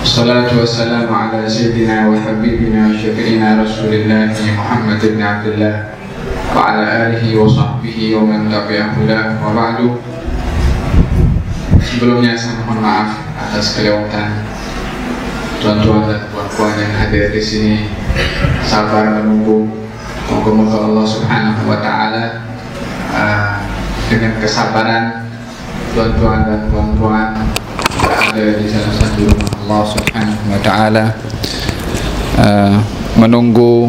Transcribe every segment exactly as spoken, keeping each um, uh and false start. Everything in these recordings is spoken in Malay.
Salatu wassalamu ala sayyidina wa habibina wa syafi'ina Rasulillah Muhammad ibn Abdullah wa ala alihi wa sahbihi wa man tabi'ahu la wa ba'du. Sebelumnya saya mohon maaf atas kelewatan tuan-tuan dan puan-puan yang hadir di sini. Sabar menunggu. Moga-moga Allah Subhanahu wa taala uh, dengan kesabaran tuan-tuan dan puan-puan berada di salah satu rumah Allah Subhanahu wa taala uh, menunggu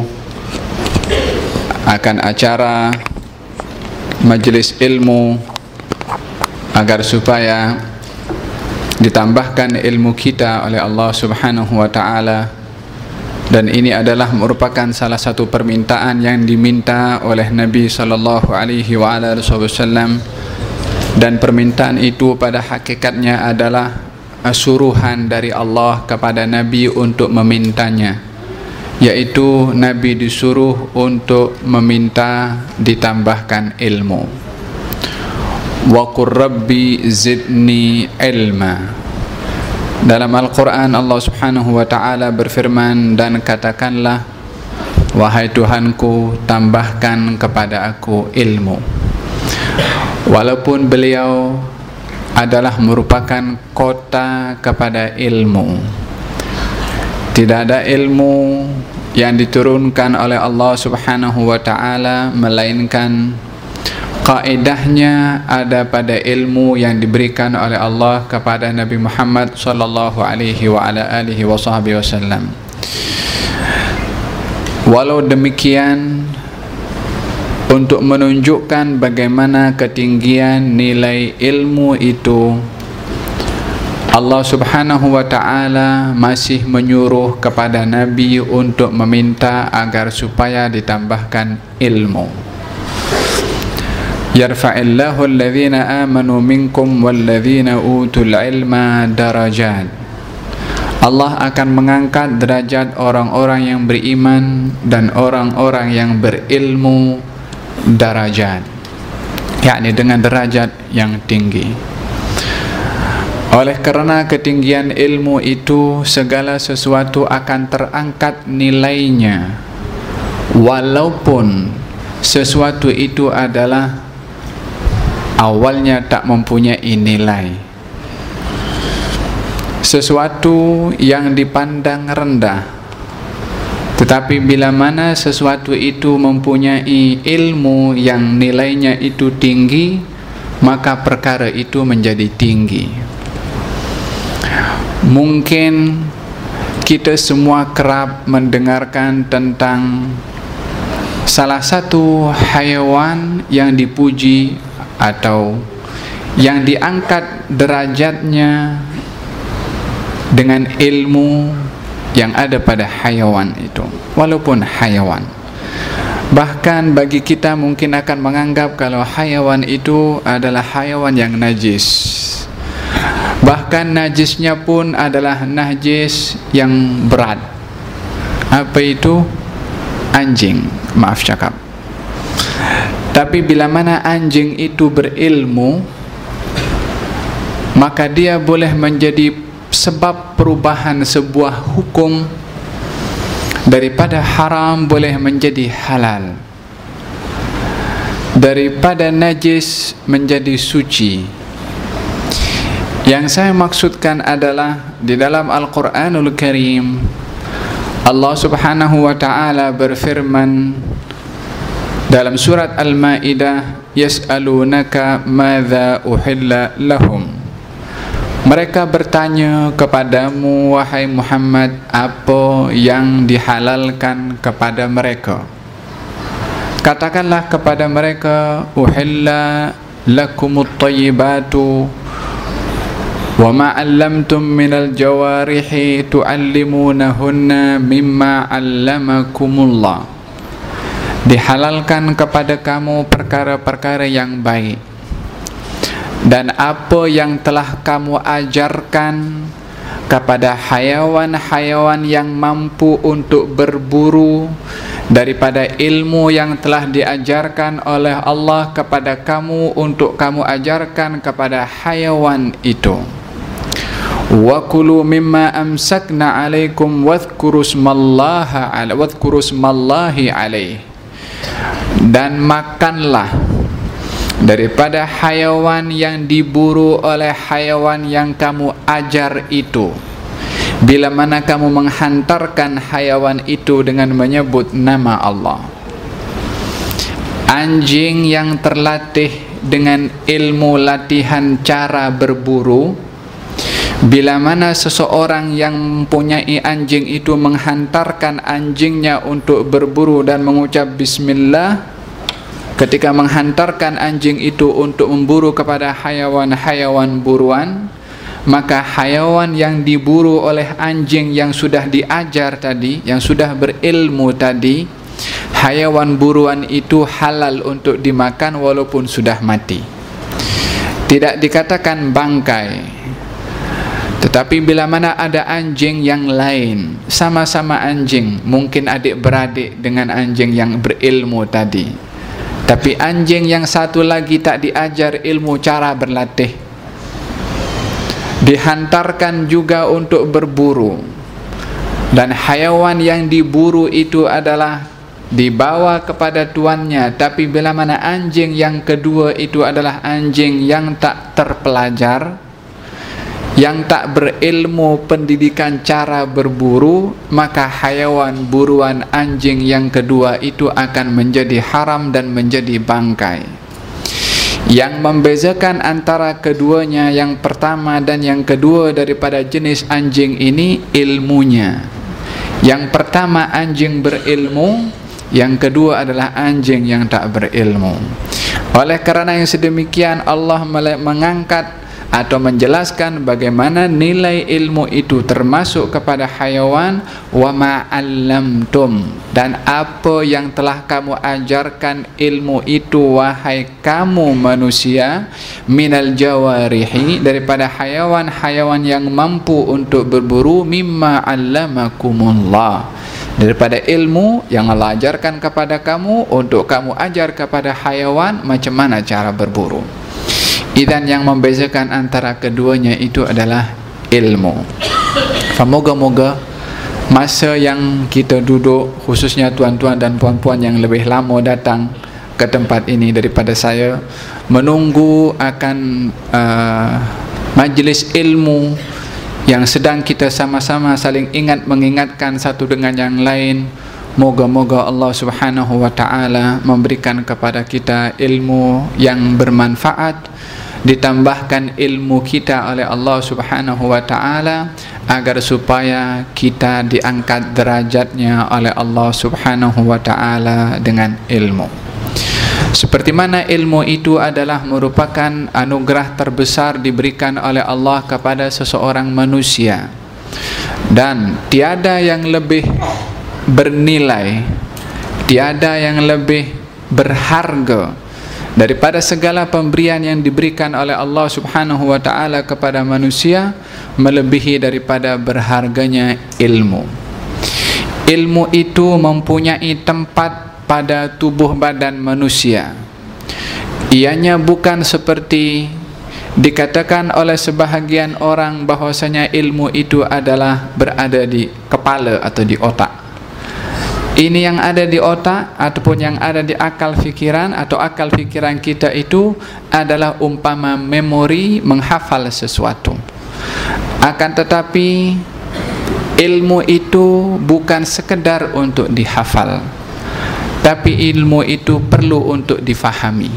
akan acara majelis ilmu agar supaya ditambahkan ilmu kita oleh Allah Subhanahu wa taala. Dan ini adalah merupakan salah satu permintaan yang diminta oleh Nabi sallallahu alaihi wasallam, dan permintaan itu pada hakikatnya adalah suruhan dari Allah kepada Nabi untuk memintanya, yaitu Nabi disuruh untuk meminta ditambahkan ilmu. Wa qur rabbi zidni ilma. Dalam Al-Quran Allah Subhanahu wa ta'ala berfirman, dan katakanlah, wahai Tuhanku, tambahkan kepada aku ilmu. Walaupun beliau adalah merupakan kota kepada ilmu, tidak ada ilmu yang diturunkan oleh Allah Subhanahu wa ta'ala melainkan kaedahnya ada pada ilmu yang diberikan oleh Allah kepada Nabi Muhammad sallallahu alaihi wa ala alihi wasallam. Walau demikian, untuk menunjukkan bagaimana ketinggian nilai ilmu itu, Allah Subhanahu wa ta'ala masih menyuruh kepada Nabi untuk meminta agar supaya ditambahkan ilmu. Yarfa'illahu alladhina amanu minkum walladhina utul ilma darajat. Allah akan mengangkat derajat orang-orang yang beriman dan orang-orang yang berilmu darajat, yakni dengan derajat yang tinggi. Oleh kerana ketinggian ilmu itu, segala sesuatu akan terangkat nilainya, walaupun sesuatu itu adalah awalnya tak mempunyai nilai. Sesuatu yang dipandang rendah, tetapi bila mana sesuatu itu mempunyai ilmu yang nilainya itu tinggi, maka perkara itu menjadi tinggi. Mungkin kita semua kerap mendengarkan tentang salah satu haiwan yang dipuji atau yang diangkat derajatnya dengan ilmu yang ada pada haiwan itu, walaupun haiwan. Bahkan bagi kita mungkin akan menganggap kalau haiwan itu adalah haiwan yang najis. Bahkan najisnya pun adalah najis yang berat. Apa itu? Anjing, maaf cakap. Tapi bila mana anjing itu berilmu, maka dia boleh menjadi sebab perubahan sebuah hukum daripada haram boleh menjadi halal, daripada najis menjadi suci. Yang saya maksudkan adalah di dalam Al-Quranul Karim Allah Subhanahu wa ta'ala berfirman dalam surat Al-Ma'idah, yas'alunaka madza uhilla lahum. Mereka bertanya kepadamu wahai Muhammad, apa yang dihalalkan kepada mereka. Katakanlah kepada mereka, uhilla lakumut tayyibatu wa ma 'allamtum minal jawarihi tu'allimunahunna mimma 'allamakumullah. Dihalalkan kepada kamu perkara-perkara yang baik, dan apa yang telah kamu ajarkan kepada hayawan-hayawan yang mampu untuk berburu daripada ilmu yang telah diajarkan oleh Allah kepada kamu untuk kamu ajarkan kepada hayawan itu. wa kulu mimma amsakna alaikum wadhkuru smallaha ala wadhkuru smallahi alaih, dan makanlah daripada hayawan yang diburu oleh hayawan yang kamu ajar itu, bila mana kamu menghantarkan hayawan itu dengan menyebut nama Allah. Anjing yang terlatih dengan ilmu latihan cara berburu, bila mana seseorang yang mempunyai anjing itu menghantarkan anjingnya untuk berburu dan mengucap bismillah, ketika menghantarkan anjing itu untuk memburu kepada hayawan-hayawan buruan, maka hayawan yang diburu oleh anjing yang sudah diajar tadi, yang sudah berilmu tadi, hayawan buruan itu halal untuk dimakan walaupun sudah mati. Tidak dikatakan bangkai. Tetapi bila mana ada anjing yang lain, sama-sama anjing, mungkin adik-beradik dengan anjing yang berilmu tadi, tapi anjing yang satu lagi tak diajar ilmu cara berlatih, dihantarkan juga untuk berburu, dan hayawan yang diburu itu adalah dibawa kepada tuannya, tapi bila mana anjing yang kedua itu adalah anjing yang tak terpelajar, yang tak berilmu pendidikan cara berburu, maka hayawan buruan anjing yang kedua itu akan menjadi haram dan menjadi bangkai. Yang membezakan antara keduanya, yang pertama dan yang kedua daripada jenis anjing ini, ilmunya. Yang pertama anjing berilmu, yang kedua adalah anjing yang tak berilmu. Oleh kerana yang sedemikian, Allah mengangkat atau menjelaskan bagaimana nilai ilmu itu termasuk kepada hayawan. Wa ma'allamtum, dan apa yang telah kamu ajarkan ilmu itu wahai kamu manusia, minal jawarihi, daripada hayawan-hayawan yang mampu untuk berburu, mimma 'allamakumullah, daripada ilmu yang Allah ajarkan kepada kamu, untuk kamu ajar kepada hayawan macam mana cara berburu. Idzan yang membezakan antara keduanya itu adalah ilmu. Semoga-moga masa yang kita duduk, khususnya tuan-tuan dan puan-puan yang lebih lama datang ke tempat ini daripada saya, menunggu akan uh, majlis ilmu yang sedang kita sama-sama saling ingat mengingatkan satu dengan yang lain. Moga-moga Allah Subhanahu wa ta'ala memberikan kepada kita ilmu yang bermanfaat, ditambahkan ilmu kita oleh Allah Subhanahu wa ta'ala, agar supaya kita diangkat derajatnya oleh Allah Subhanahu wa ta'ala dengan ilmu. Seperti mana ilmu itu adalah merupakan anugerah terbesar diberikan oleh Allah kepada seseorang manusia, dan tiada yang lebih bernilai, tiada yang lebih berharga daripada segala pemberian yang diberikan oleh Allah Subhanahu wa ta'ala kepada manusia, melebihi daripada berharganya ilmu. Ilmu itu mempunyai tempat pada tubuh badan manusia. Ianya bukan seperti dikatakan oleh sebahagian orang bahwasanya ilmu itu adalah berada di kepala atau di otak. Ini yang ada di otak ataupun yang ada di akal fikiran, atau akal fikiran kita itu adalah umpama memori menghafal sesuatu. Akan tetapi ilmu itu bukan sekedar untuk dihafal, tapi ilmu itu perlu untuk difahami.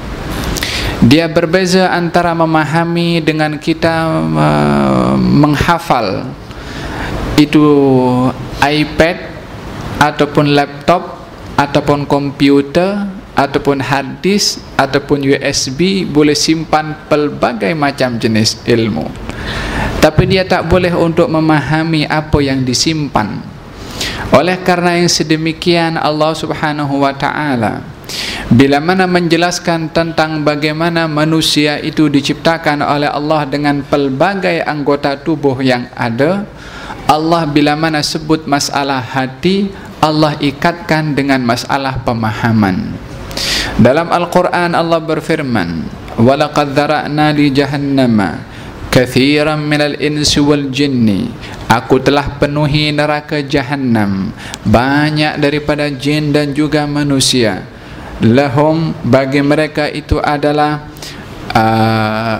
Dia berbeza antara memahami dengan kita uh, menghafal. Itu iPad ataupun laptop ataupun komputer ataupun hard disk ataupun U S B boleh simpan pelbagai macam jenis ilmu, tapi dia tak boleh untuk memahami apa yang disimpan. Oleh karena yang sedemikian, Allah Subhanahu wa ta'ala bila mana menjelaskan tentang bagaimana manusia itu diciptakan oleh Allah dengan pelbagai anggota tubuh yang ada, Allah bila mana sebut masalah hati, Allah ikatkan dengan masalah pemahaman. Dalam Al-Quran Allah berfirman, وَلَقَدْ ذَرَأْنَا لِجَهَنَّمَ kathiran minal insi wal jinni, aku telah penuhi neraka Jahannam banyak daripada jin dan juga manusia. Lahum, bagi mereka itu adalah uh,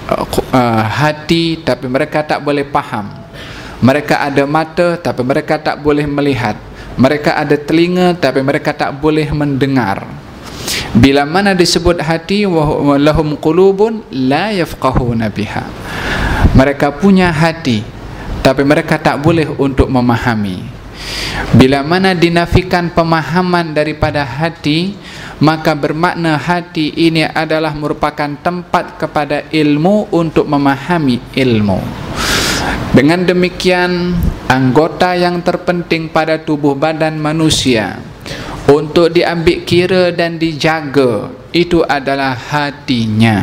uh, hati tapi mereka tak boleh faham. Mereka ada mata tapi mereka tak boleh melihat. Mereka ada telinga tapi mereka tak boleh mendengar. Bila mana disebut hati, wa lahum qulubun la yafqahuna biha, mereka punya hati tapi mereka tak boleh untuk memahami. Bila mana dinafikan pemahaman daripada hati, maka bermakna hati ini adalah merupakan tempat kepada ilmu untuk memahami ilmu. Dengan demikian, anggota yang terpenting pada tubuh badan manusia untuk diambil kira dan dijaga itu adalah hatinya.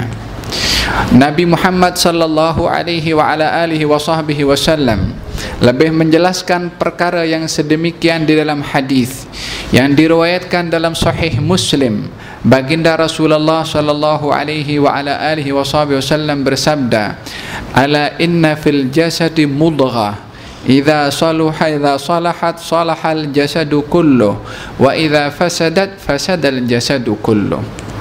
Nabi Muhammad sallallahu alaihi wa ala alihi wa sahbihi wasallam lebih menjelaskan perkara yang sedemikian di dalam hadis yang diriwayatkan dalam Sahih Muslim. Baginda Rasulullah sallallahu alaihi wa ala alihi wa sahbihi wasallam bersabda, "Ala inna fil jasadi mudghah, idza saluha idza salahat salahal jasadu kulluh, wa idza fasadat fasadal jasadu kulluh."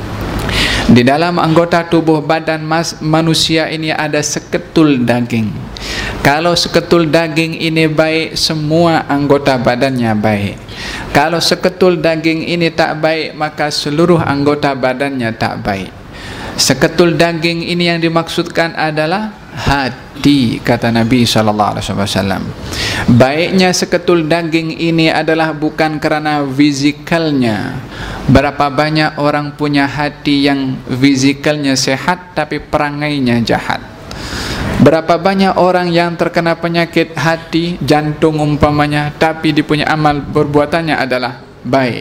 Di dalam anggota tubuh badan mas, manusia ini ada seketul daging. Kalau seketul daging ini baik, semua anggota badannya baik. Kalau seketul daging ini tak baik, maka seluruh anggota badannya tak baik. Seketul daging ini yang dimaksudkan adalah hati, kata Nabi sallallahu alaihi wasallam. Baiknya seketul daging ini adalah bukan kerana fizikalnya. Berapa banyak orang punya hati yang fizikalnya sehat tapi perangainya jahat. Berapa banyak orang yang terkena penyakit hati, jantung umpamanya, tapi dia punya amal perbuatannya adalah baik.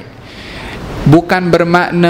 Bukan bermakna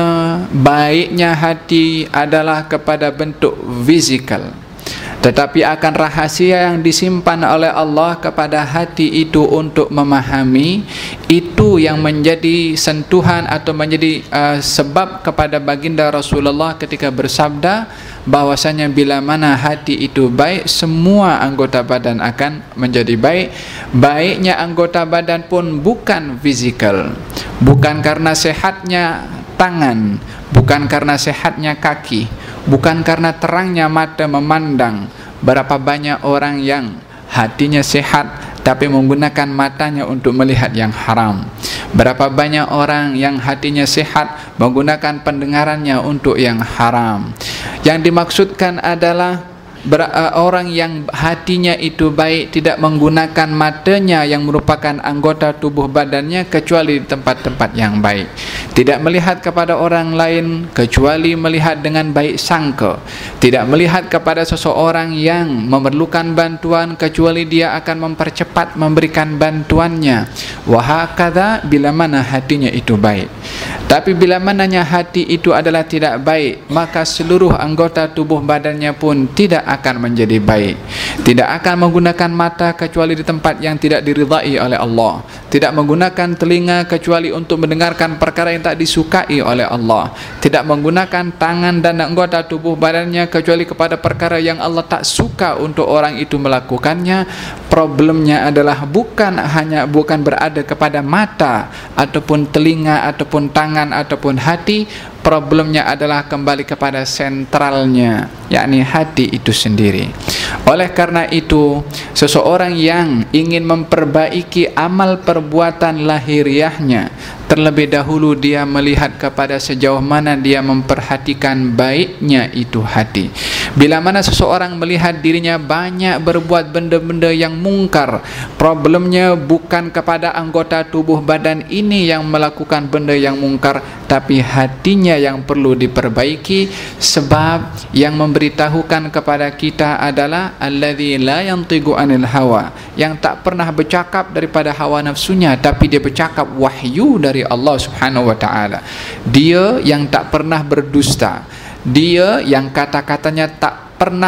baiknya hati adalah kepada bentuk fizikal, tetapi akan rahasia yang disimpan oleh Allah kepada hati itu untuk memahami. Itu yang menjadi sentuhan atau menjadi uh, sebab kepada baginda Rasulullah ketika bersabda bahwasanya bila mana hati itu baik, semua anggota badan akan menjadi baik. Baiknya anggota badan pun bukan fizikal, bukan karena sehatnya tangan, bukan karena sehatnya kaki, bukan karena terangnya mata memandang. Berapa banyak orang yang hatinya sehat tapi menggunakan matanya untuk melihat yang haram. Berapa banyak orang yang hatinya sehat menggunakan pendengarannya untuk yang haram. Yang dimaksudkan adalah ber, uh, orang yang hatinya itu baik tidak menggunakan matanya yang merupakan anggota tubuh badannya kecuali di tempat-tempat yang baik. Tidak melihat kepada orang lain kecuali melihat dengan baik sangka. Tidak melihat kepada seseorang yang memerlukan bantuan kecuali dia akan mempercepat memberikan bantuannya. Wahakadha bila mana hatinya itu baik. Tapi bila mananya hati itu adalah tidak baik, maka seluruh anggota tubuh badannya pun tidak akan menjadi baik. Tidak akan menggunakan mata kecuali di tempat yang tidak diridai oleh Allah. Tidak menggunakan telinga kecuali untuk mendengarkan perkara yang tak disukai oleh Allah. Tidak menggunakan tangan dan anggota tubuh badannya kecuali kepada perkara yang Allah tak suka untuk orang itu melakukannya. Problemnya adalah bukan hanya bukan berada kepada mata ataupun telinga ataupun tangan ataupun hati. Problemnya adalah kembali kepada sentralnya, yakni hati itu sendiri. Oleh karena itu, seseorang yang ingin memperbaiki amal perbuatan lahiriahnya, terlebih dahulu dia melihat kepada sejauh mana dia memperhatikan baiknya itu hati. Bila mana seseorang melihat dirinya banyak berbuat benda-benda yang mungkar, problemnya bukan kepada anggota tubuh badan ini yang melakukan benda yang mungkar, tapi hatinya yang perlu diperbaiki. Sebab yang memberitahukan kepada kita adalah alladzi la yantiqu anil hawa, yang tak pernah bercakap daripada hawa nafsunya, tapi dia bercakap wahyu dari Allah Subhanahu wa taala. Dia yang tak pernah berdusta, dia yang kata-katanya tak pernah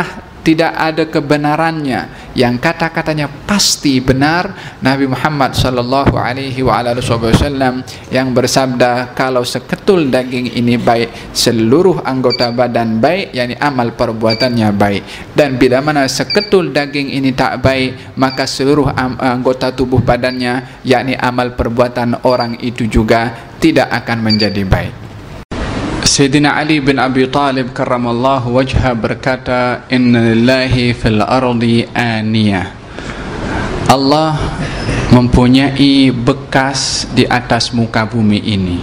tidak ada kebenarannya, yang kata-katanya pasti benar, Nabi Muhammad sallallahu alaihi wasallam yang bersabda, kalau seketul daging ini baik, seluruh anggota badan baik, yakni amal perbuatannya baik. Dan bila mana seketul daging ini tak baik, maka seluruh anggota tubuh badannya, yakni amal perbuatan orang itu juga tidak akan menjadi baik. Sayyidina Ali bin Abi Talib karramallahu wajha berkata, inna lillahi fil ardi aniyah, Allah mempunyai bekas di atas muka bumi ini,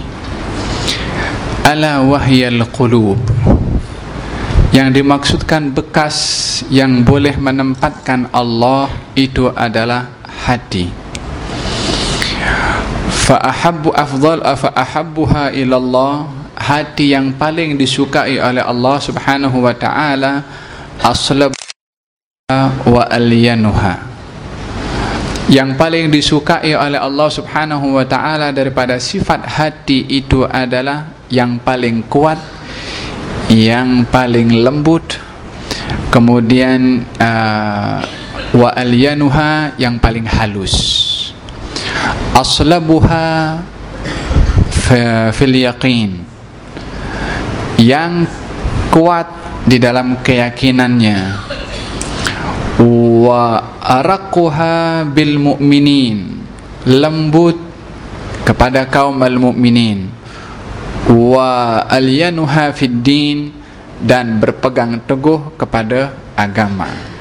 ala wahyal qulub, yang dimaksudkan bekas yang boleh menempatkan Allah itu adalah hati. Fa ahabbu afdal fa ahabbuha ila Allah, hati yang paling disukai oleh Allah Subhanahu wa taala, aslabuha wa alyanuha, yang paling disukai oleh Allah Subhanahu wa taala daripada sifat hati itu adalah yang paling kuat, yang paling lembut, kemudian uh, wa alyanuha, yang paling halus. Aslabuha fil yaqin, yang kuat di dalam keyakinannya. Wa araquha bil mu'minin, lembut kepada kaum al-mu'minin. Wa alyanuha fid din, dan berpegang teguh kepada agama.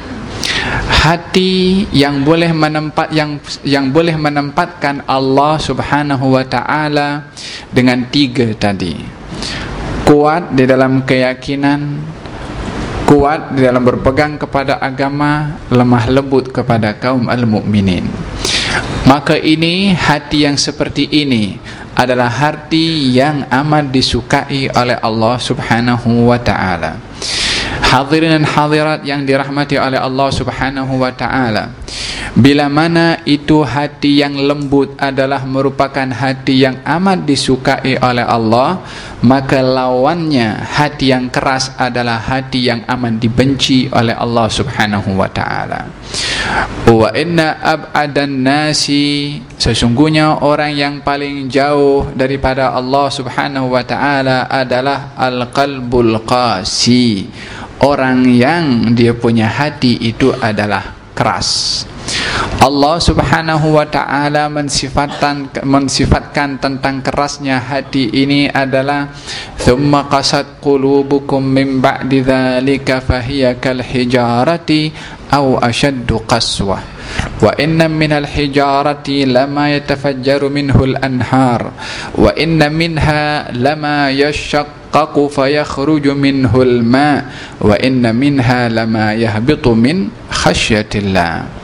Hati yang boleh menempat yang yang boleh menempatkan Allah Subhanahu wa taala dengan tiga tadi. Kuat di dalam keyakinan, kuat di dalam berpegang kepada agama, lemah lembut kepada kaum al-mu'minin. Maka ini, hati yang seperti ini adalah hati yang amat disukai oleh Allah Subhanahu wa taala. Hadirin dan hadirat yang dirahmati oleh Allah Subhanahu wa taala, bila mana itu hati yang lembut adalah merupakan hati yang amat disukai oleh Allah, maka lawannya hati yang keras adalah hati yang amat dibenci oleh Allah Subhanahu wa taala. Wa inna ab'adan nasi, sesungguhnya orang yang paling jauh daripada Allah Subhanahu wa taala adalah al-qalbul qasi, orang yang dia punya hati itu adalah keras. Allah Subhanahu wa taala mensifatkan mensifatkan tentang kerasnya hati ini adalah thumma qasat qulubukum min ba'di dzalika fahiya kal hijarati aw ashaddu qaswah wa inna minal hijarati lama yatafajjaru minhu al-anhar wa inna minha lama yashaqqaqu fayakhruju minhu al-ma wa inna minha lama yahbitu min khasyatillah.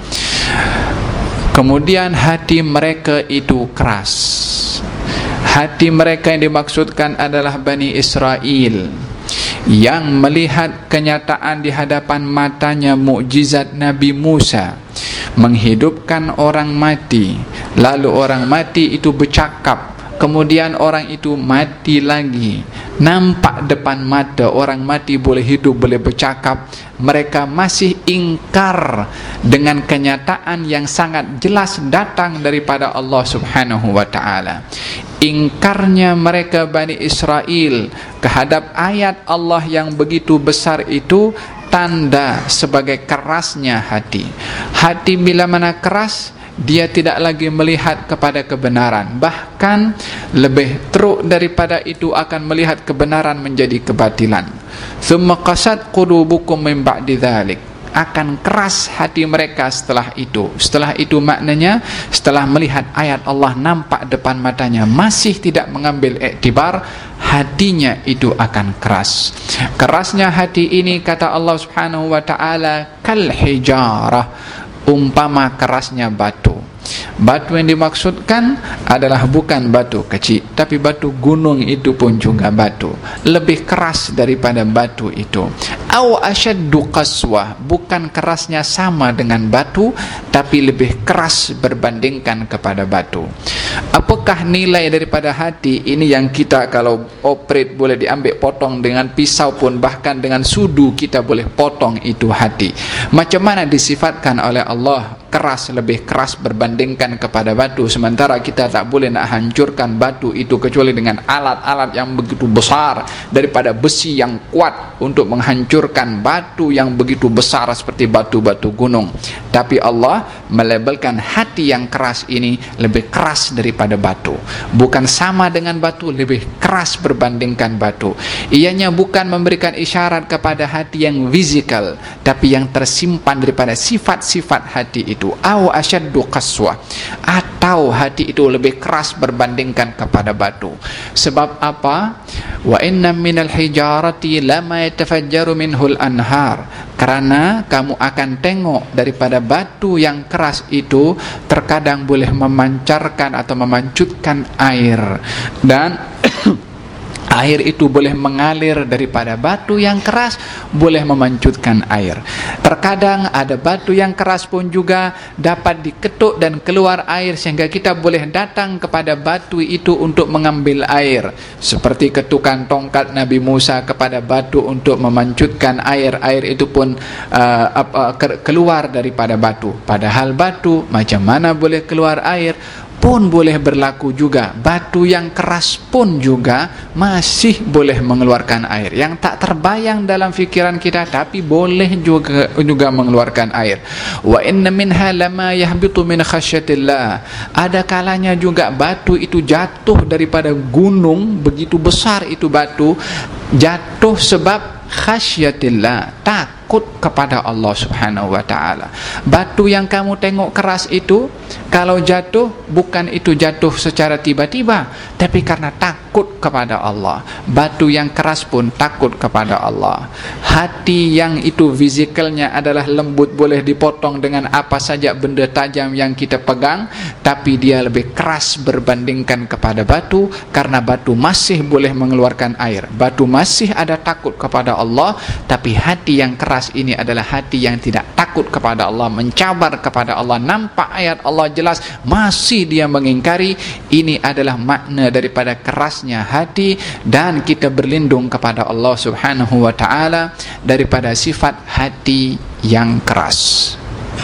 Kemudian hati mereka itu keras. Hati mereka yang dimaksudkan adalah Bani Israel, yang melihat kenyataan di hadapan matanya mukjizat Nabi Musa menghidupkan orang mati, lalu orang mati itu bercakap, kemudian orang itu mati lagi, nampak depan mata orang mati boleh hidup, boleh bercakap. Mereka masih ingkar dengan kenyataan yang sangat jelas datang daripada Allah Subhanahu wa taala. Ingkarnya mereka Bani Israel terhadap ayat Allah yang begitu besar itu tanda sebagai kerasnya hati. Hati bila mana keras, dia tidak lagi melihat kepada kebenaran, bahkan lebih teruk daripada itu akan melihat kebenaran menjadi kebatilan. Thumma qasat qulubukum min ba'di dzalik, akan keras hati mereka setelah itu. Setelah itu maknanya setelah melihat ayat Allah nampak depan matanya masih tidak mengambil iktibar, hatinya itu akan keras. Kerasnya hati ini, kata Allah Subhanahu wa taala, kal hijarah, umpama kerasnya batu. Batu yang dimaksudkan adalah bukan batu kecil, tapi batu gunung itu pun juga batu, lebih keras daripada batu itu. Aw ashaddu qaswah, bukan kerasnya sama dengan batu, tapi lebih keras berbandingkan kepada batu. Apa apakah nilai daripada hati ini yang kita kalau operate boleh diambil potong dengan pisau pun, bahkan dengan sudu kita boleh potong itu hati. Macam mana disifatkan oleh Allah keras, lebih keras berbandingkan kepada batu, sementara kita tak boleh nak hancurkan batu itu kecuali dengan alat-alat yang begitu besar daripada besi yang kuat untuk menghancurkan batu yang begitu besar seperti batu-batu gunung. Tapi Allah melabelkan hati yang keras ini lebih keras daripada batu, bukan sama dengan batu, lebih keras berbandingkan batu. Ianya bukan memberikan isyarat kepada hati yang fizikal, tapi yang tersimpan daripada sifat-sifat hati itu. Au asyaddu qaswah, atau hati itu lebih keras berbandingkan kepada batu. Sebab apa? Wa inna minal hijarati lama yatafajjaru minhul anhar, karena kamu akan tengok daripada batu yang keras itu terkadang boleh memancarkan atau memancutkan air, dan air itu boleh mengalir daripada batu yang keras, boleh memancutkan air. Terkadang ada batu yang keras pun juga dapat diketuk dan keluar air, sehingga kita boleh datang kepada batu itu untuk mengambil air, seperti ketukan tongkat Nabi Musa kepada batu untuk memancutkan air. Air itu pun uh, uh, keluar daripada batu. Padahal batu macam mana boleh keluar air? Pun boleh berlaku juga, batu yang keras pun juga masih boleh mengeluarkan air, yang tak terbayang dalam fikiran kita, tapi boleh juga juga mengeluarkan air. Wa inna minha lama yahbitu min khasyatillah, ada kalanya juga batu itu jatuh daripada gunung, begitu besar itu batu, jatuh sebab khasyatillah, takut kepada Allah Subhanahu wa ta'ala. Batu yang kamu tengok keras itu, kalau jatuh, bukan itu jatuh secara tiba-tiba, tapi karena takut kepada Allah. Batu yang keras pun takut kepada Allah. Hati yang itu fisikalnya adalah lembut, boleh dipotong dengan apa saja benda tajam yang kita pegang, tapi dia lebih keras berbandingkan kepada batu, karena batu masih boleh mengeluarkan air, batu masih ada takut kepada Allah. Tapi hati yang keras ini adalah hati yang tidak takut kepada Allah, mencabar kepada Allah. Nampak ayat Allah jelas, masih dia mengingkari. Ini adalah makna daripada kerasnya hati, dan kita berlindung kepada Allah Subhanahu wa ta'ala daripada sifat hati yang keras.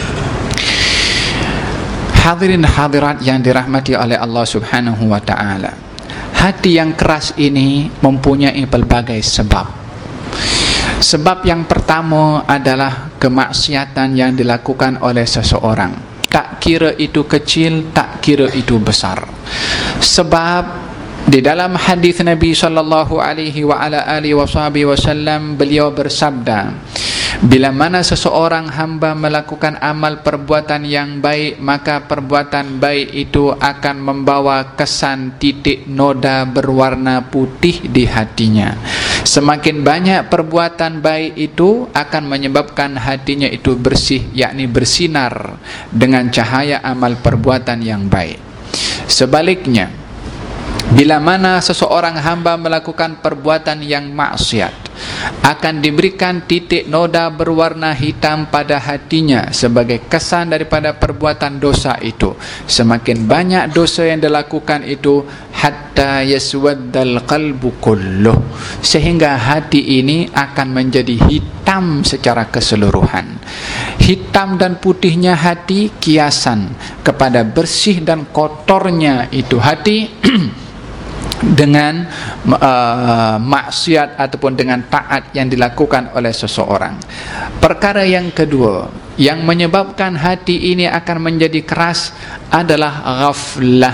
Hadirin hadirat yang dirahmati oleh Allah Subhanahu wa ta'ala, hati yang keras ini mempunyai pelbagai sebab. Sebab yang pertama adalah kemaksiatan yang dilakukan oleh seseorang, tak kira itu kecil, tak kira itu besar. Sebab di dalam hadis Nabi sallallahu alaihi wa ala alihi wasallam, beliau bersabda, bila mana seseorang hamba melakukan amal perbuatan yang baik, maka perbuatan baik itu akan membawa kesan titik noda berwarna putih di hatinya. Semakin banyak perbuatan baik itu akan menyebabkan hatinya itu bersih, yakni bersinar dengan cahaya amal perbuatan yang baik. Sebaliknya, bila mana seseorang hamba melakukan perbuatan yang maksiat, akan diberikan titik noda berwarna hitam pada hatinya sebagai kesan daripada perbuatan dosa itu. Semakin banyak dosa yang dilakukan itu, hatta yaswaddal qalbu kulluh, sehingga hati ini akan menjadi hitam secara keseluruhan. Hitam dan putihnya hati kiasan kepada bersih dan kotornya itu hati dengan uh, maksiat ataupun dengan taat yang dilakukan oleh seseorang. Perkara yang kedua yang menyebabkan hati ini akan menjadi keras adalah ghaflah,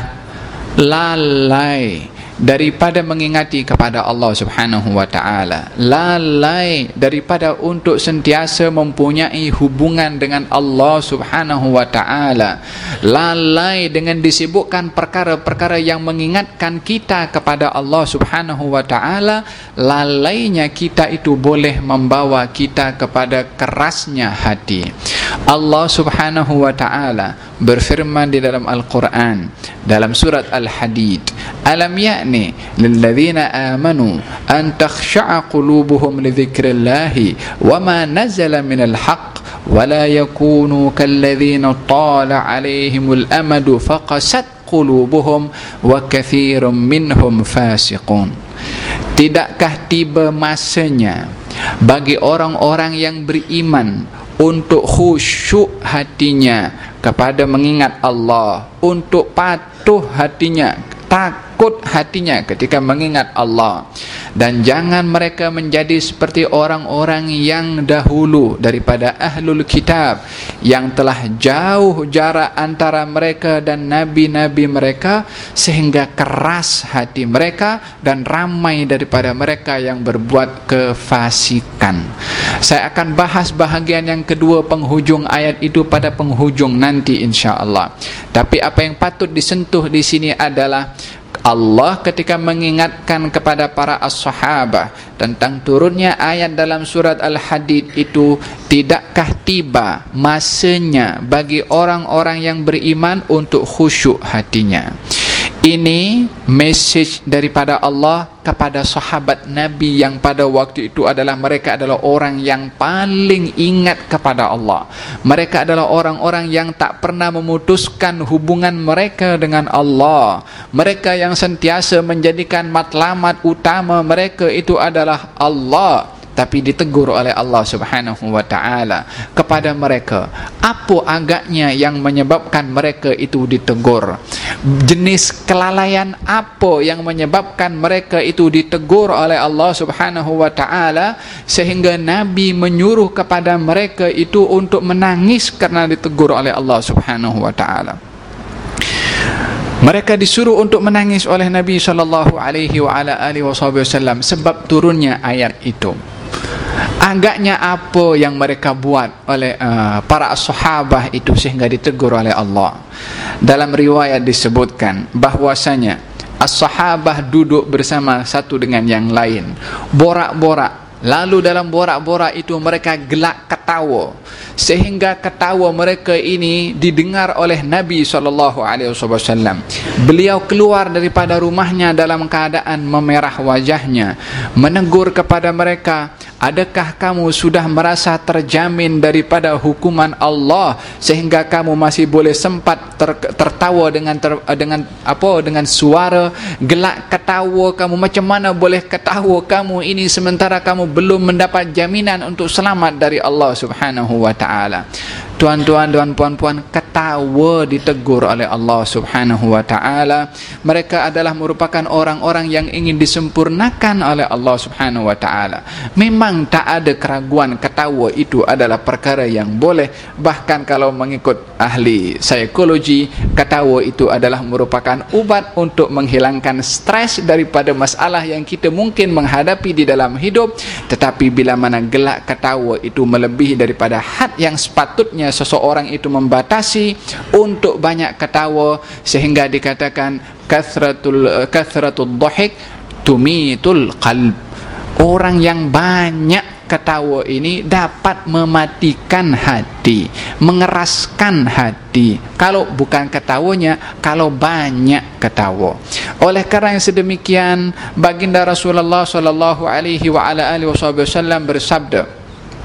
lalai daripada mengingati kepada Allah Subhanahu wa ta'ala, lalai daripada untuk sentiasa mempunyai hubungan dengan Allah Subhanahu wa ta'ala, lalai dengan disibukkan perkara-perkara yang mengingatkan kita kepada Allah Subhanahu wa ta'ala. Lalainya kita itu boleh membawa kita kepada kerasnya hati. Allah Subhanahu wa ta'ala berfirman di dalam Al-Quran, dalam surat Al-Hadid, alam ya'ni lilladzina amanu an takhsha'a qulubuhum li dzikrillahi wa ma nazala minal haqq wa la yakunu kalladzina tala 'alaihimul amadu faqasat qulubuhum wa katsirum minhum fasiqun. Tidakkah tiba masanya bagi orang-orang yang beriman untuk khusyuk hatinya kepada mengingat Allah, untuk patuh hatinya, takut hatinya ketika mengingat Allah, dan jangan mereka menjadi seperti orang-orang yang dahulu daripada ahlul kitab yang telah jauh jarak antara mereka dan nabi-nabi mereka sehingga keras hati mereka dan ramai daripada mereka yang berbuat kefasikan. Saya akan bahas bahagian yang kedua penghujung ayat itu pada penghujung nanti insya-Allah. Tapi apa yang patut disentuh di sini adalah Allah ketika mengingatkan kepada para as-sahabah tentang turunnya ayat dalam surat Al-Hadid itu, tidakkah tiba masanya bagi orang-orang yang beriman untuk khusyuk hatinya. Ini message daripada Allah kepada sahabat Nabi yang pada waktu itu adalah mereka adalah orang yang paling ingat kepada Allah. Mereka adalah orang-orang yang tak pernah memutuskan hubungan mereka dengan Allah. Mereka yang sentiasa menjadikan matlamat utama mereka itu adalah Allah. Tapi ditegur oleh Allah Subhanahu wa ta'ala kepada mereka. Apa agaknya yang menyebabkan mereka itu ditegur? Jenis kelalaian apa yang menyebabkan mereka itu ditegur oleh Allah Subhanahu wa ta'ala sehingga Nabi menyuruh kepada mereka itu untuk menangis karena ditegur oleh Allah Subhanahu wa ta'ala? Mereka disuruh untuk menangis oleh Nabi sallallahu alaihi wa ala alihi wasallam sebab turunnya ayat itu. Agaknya apa yang mereka buat oleh uh, para sahabat itu sehingga ditegur oleh Allah? Dalam riwayat disebutkan bahwasanya as-sahabah duduk bersama satu dengan yang lain, borak-borak. Lalu dalam borak-borak itu mereka gelak ketawa sehingga ketawa mereka ini didengar oleh Nabi sallallahu alaihi wasallam. Beliau keluar daripada rumahnya dalam keadaan memerah wajahnya, menegur kepada mereka, adakah kamu sudah merasa terjamin daripada hukuman Allah sehingga kamu masih boleh sempat ter, tertawa dengan ter, dengan apa dengan suara gelak ketawa kamu? Macam mana boleh ketawa kamu ini sementara kamu belum mendapat jaminan untuk selamat dari Allah Subhanahu wa ta'ala? Tuan-tuan dan puan-puan, ketawa ditegur oleh Allah Subhanahu wa ta'ala. Mereka adalah merupakan orang-orang yang ingin disempurnakan oleh Allah Subhanahu wa ta'ala. Memang tak ada keraguan ketawa itu adalah perkara yang boleh. Bahkan kalau mengikut ahli psikologi, ketawa itu adalah merupakan ubat untuk menghilangkan stres daripada masalah yang kita mungkin menghadapi di dalam hidup. Tetapi bila mana gelak ketawa itu melebihi daripada had yang sepatutnya seseorang itu membatasi untuk banyak ketawa sehingga dikatakan kathratul kathratud dhahik tumitul qalb. Orang yang banyak ketawa ini dapat mematikan hati, mengeraskan hati. Kalau bukan ketawanya, kalau banyak ketawa. Oleh kerana yang sedemikian, baginda Rasulullah sallallahu alaihi wa ala alihi wasallam bersabda,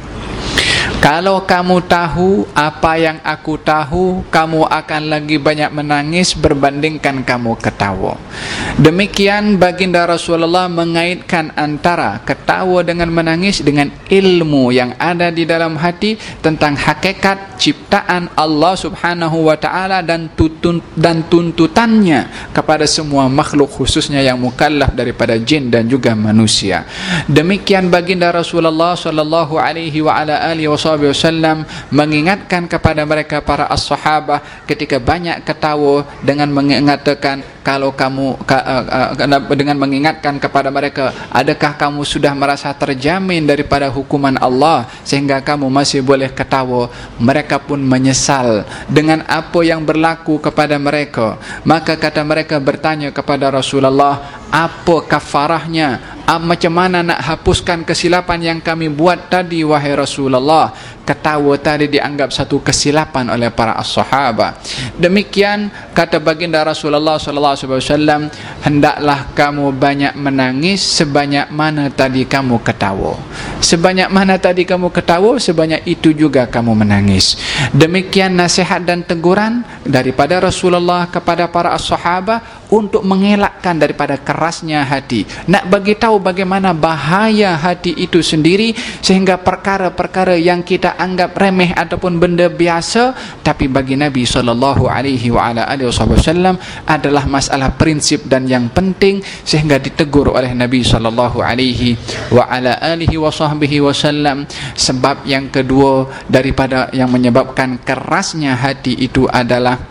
kalau kamu tahu apa yang aku tahu, kamu akan lagi banyak menangis berbandingkan kamu ketawa. Demikian baginda Rasulullah mengaitkan antara ketawa dengan menangis dengan ilmu yang ada di dalam hati tentang hakikat ciptaan Allah Subhanahu wa ta'ala dan tutun, dan tuntutannya kepada semua makhluk khususnya yang mukallaf daripada jin dan juga manusia. Demikian baginda Rasulullah sallallahu alaihi wa ala alihi wasallam mengingatkan kepada mereka para as-sahabah ketika banyak ketawa dengan mengatakan kalau kamu dengan mengingatkan kepada mereka, adakah kamu sudah merasa terjamin daripada hukuman Allah sehingga kamu masih boleh ketawa? Mereka pun menyesal dengan apa yang berlaku kepada mereka. Maka kata mereka bertanya kepada Rasulullah, apa kafarahnya? Macam mana nak hapuskan kesilapan yang kami buat tadi wahai Rasulullah? ketawa tadi dianggap satu kesilapan oleh para as-sahabat. Demikian kata baginda Rasulullah sallallahu alaihi wasallam, hendaklah kamu banyak menangis sebanyak mana tadi kamu ketawa. Sebanyak mana tadi kamu ketawa, sebanyak itu juga kamu menangis. Demikian nasihat dan teguran daripada Rasulullah kepada para as-sahabat untuk mengelakkan daripada kerasnya hati, nak bagi tahu bagaimana bahaya hati itu sendiri, sehingga perkara-perkara yang kita anggap remeh ataupun benda biasa, tapi bagi Nabi sallallahu alaihi wasallam adalah masalah prinsip dan yang penting, sehingga ditegur oleh Nabi sallallahu alaihi wasallam. Sebab yang kedua daripada yang menyebabkan kerasnya hati itu adalah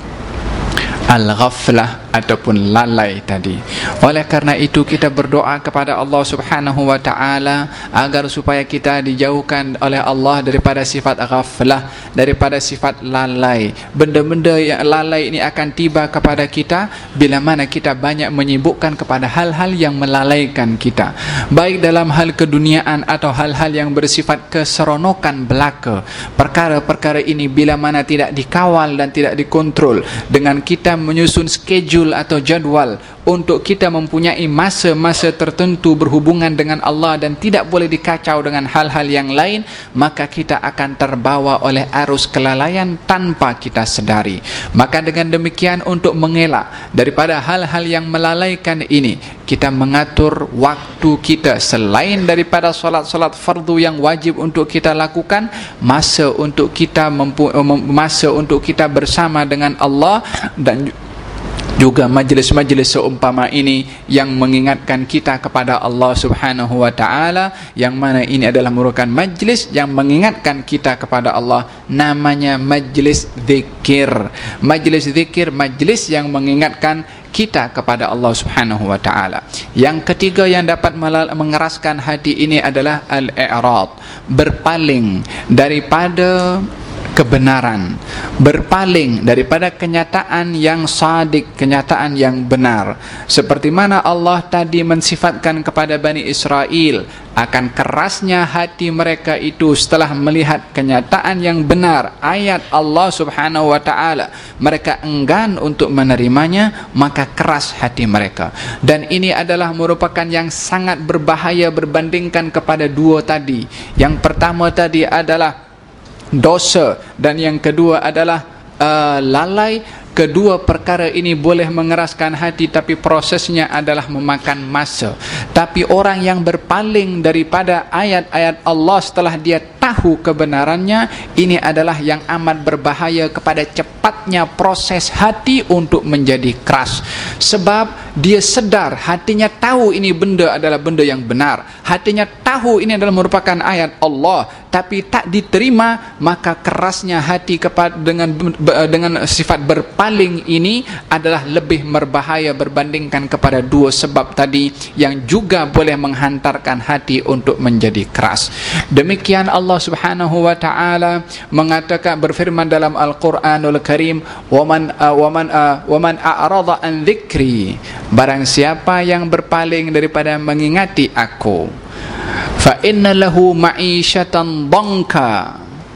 al-ghaflah ataupun lalai tadi. Oleh karena itu kita berdoa kepada Allah Subhanahu wa taala agar supaya kita dijauhkan oleh Allah daripada sifat ghaflah, daripada sifat lalai. Benda-benda yang lalai ini akan tiba kepada kita bila mana kita banyak menyibukkan kepada hal-hal yang melalaikan kita, baik dalam hal keduniaan atau hal-hal yang bersifat keseronokan belaka. Perkara-perkara ini bila mana tidak dikawal dan tidak dikontrol, dengan kita menyusun schedule atau jadual untuk kita mempunyai masa-masa tertentu berhubungan dengan Allah dan tidak boleh dikacau dengan hal-hal yang lain, maka kita akan terbawa oleh arus kelalaian tanpa kita sedari. Maka dengan demikian, untuk mengelak daripada hal-hal yang melalaikan ini, kita mengatur waktu kita selain daripada solat-solat fardu yang wajib untuk kita lakukan, masa untuk kita mempu- masa untuk kita bersama dengan Allah, dan juga majlis-majlis seumpama ini yang mengingatkan kita kepada Allah Subhanahu wa taala, yang mana ini adalah merupakan majlis yang mengingatkan kita kepada Allah, namanya majlis zikir. Majlis zikir, majlis yang mengingatkan kita kepada Allah Subhanahu wa taala. Yang ketiga yang dapat mengeraskan hati ini adalah al-i'rad, berpaling daripada kebenaran, berpaling daripada kenyataan yang sadik, kenyataan yang benar. Seperti mana Allah tadi mensifatkan kepada Bani Israel akan kerasnya hati mereka itu setelah melihat kenyataan yang benar, ayat Allah Subhanahu wa taala, mereka enggan untuk menerimanya, maka keras hati mereka. Dan ini adalah merupakan yang sangat berbahaya berbandingkan kepada dua tadi. Yang pertama tadi adalah dosa, dan yang kedua adalah uh, lalai. Kedua perkara ini boleh mengeraskan hati, tapi prosesnya adalah memakan masa. Tapi orang yang berpaling daripada ayat-ayat Allah setelah dia tahu kebenarannya, ini adalah yang amat berbahaya kepada cepatnya proses hati untuk menjadi keras. Sebab dia sedar, hatinya tahu ini benda adalah benda yang benar, hatinya tahu ini adalah merupakan ayat Allah, tapi tak diterima, maka kerasnya hati kepada dengan dengan sifat berpaling ini adalah lebih berbahaya berbandingkan kepada dua sebab tadi yang juga boleh menghantarkan hati untuk menjadi keras. Demikian Allah Subhanahu wa taala mengatakan, berfirman dalam Al-Qur'anul Karim, "Waman uh, waman uh, waman a'rada an dzikri," barang siapa yang berpaling daripada mengingati aku, fa inna lahu ma'isyatan dhanka,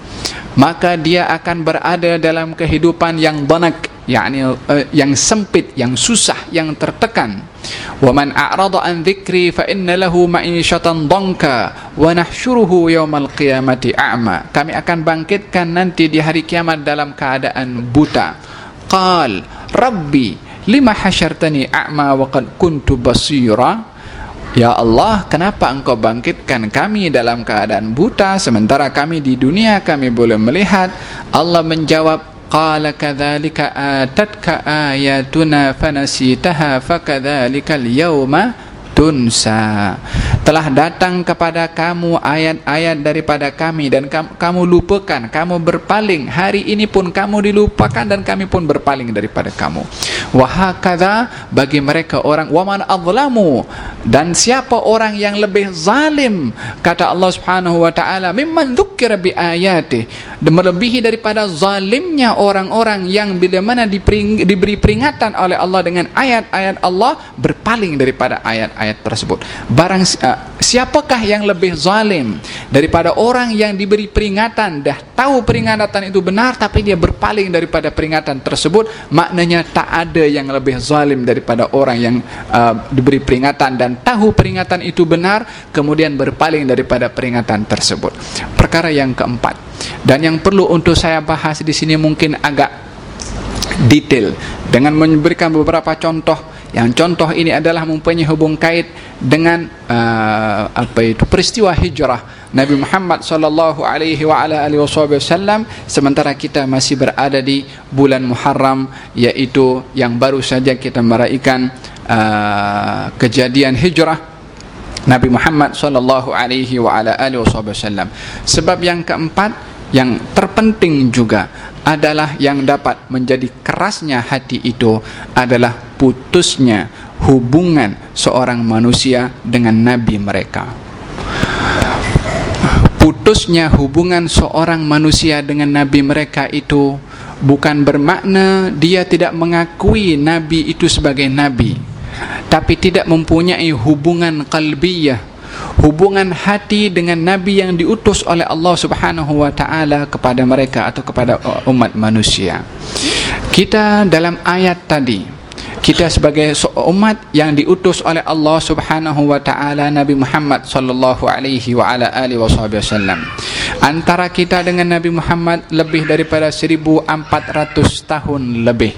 maka dia akan berada dalam kehidupan yang dhanak, yakni uh, yang sempit, yang susah, yang tertekan. Wa man a'rada an dzikri fa inna lahu ma'isyatan dhanka wa nahsyuruhu yaumal qiyamati a'ma, kami akan bangkitkan nanti di hari kiamat dalam keadaan buta. Qal rabbi lima hasyartani a'ma wa qad kuntu basira, ya Allah, kenapa engkau bangkitkan kami dalam keadaan buta sementara kami di dunia kami boleh melihat? Allah menjawab, qala kadzalika atatka ayatuna fanasitaha fakadzalikal yauma tunsa, telah datang kepada kamu ayat-ayat daripada kami dan kamu, kamu lupakan, kamu berpaling, hari ini pun kamu dilupakan dan kami pun berpaling daripada kamu. Wa hakadha, bagi mereka orang, waman azlamu, dan siapa orang yang lebih zalim, kata Allah Subhanahu wa taala, mimman dzukira bi ayati, melebihi daripada zalimnya orang-orang yang bila mana diberi peringatan oleh Allah dengan ayat-ayat Allah berpaling daripada ayat-ayat ayat tersebut. Barang uh, siapakah yang lebih zalim daripada orang yang diberi peringatan, dah tahu peringatan itu benar tapi dia berpaling daripada peringatan tersebut? Maknanya tak ada yang lebih zalim daripada orang yang uh, diberi peringatan dan tahu peringatan itu benar kemudian berpaling daripada peringatan tersebut. Perkara yang keempat, dan yang perlu untuk saya bahas di sini mungkin agak detail dengan memberikan beberapa contoh, yang contoh ini adalah mempunyai hubung kait dengan uh, apa itu peristiwa hijrah Nabi Muhammad sallallahu alaihi wa ala alihi wasallam sementara kita masih berada di bulan Muharram, yaitu yang baru saja kita meraihkan uh, kejadian hijrah Nabi Muhammad sallallahu alaihi wa ala alihi wasallam. Sebab yang keempat yang terpenting juga adalah yang dapat menjadi kerasnya hati itu adalah putusnya hubungan seorang manusia dengan Nabi mereka. Putusnya hubungan seorang manusia dengan Nabi mereka itu bukan bermakna dia tidak mengakui Nabi itu sebagai Nabi, tapi tidak mempunyai hubungan qalbiyah, hubungan hati dengan Nabi yang diutus oleh Allah Subhanahu wa taala kepada mereka atau kepada umat manusia. Kita dalam ayat tadi, kita sebagai umat yang diutus oleh Allah Subhanahu wa taala, Nabi Muhammad sallallahu alaihi wa ala alihi wasallam. Antara kita dengan Nabi Muhammad lebih daripada seribu empat ratus tahun lebih.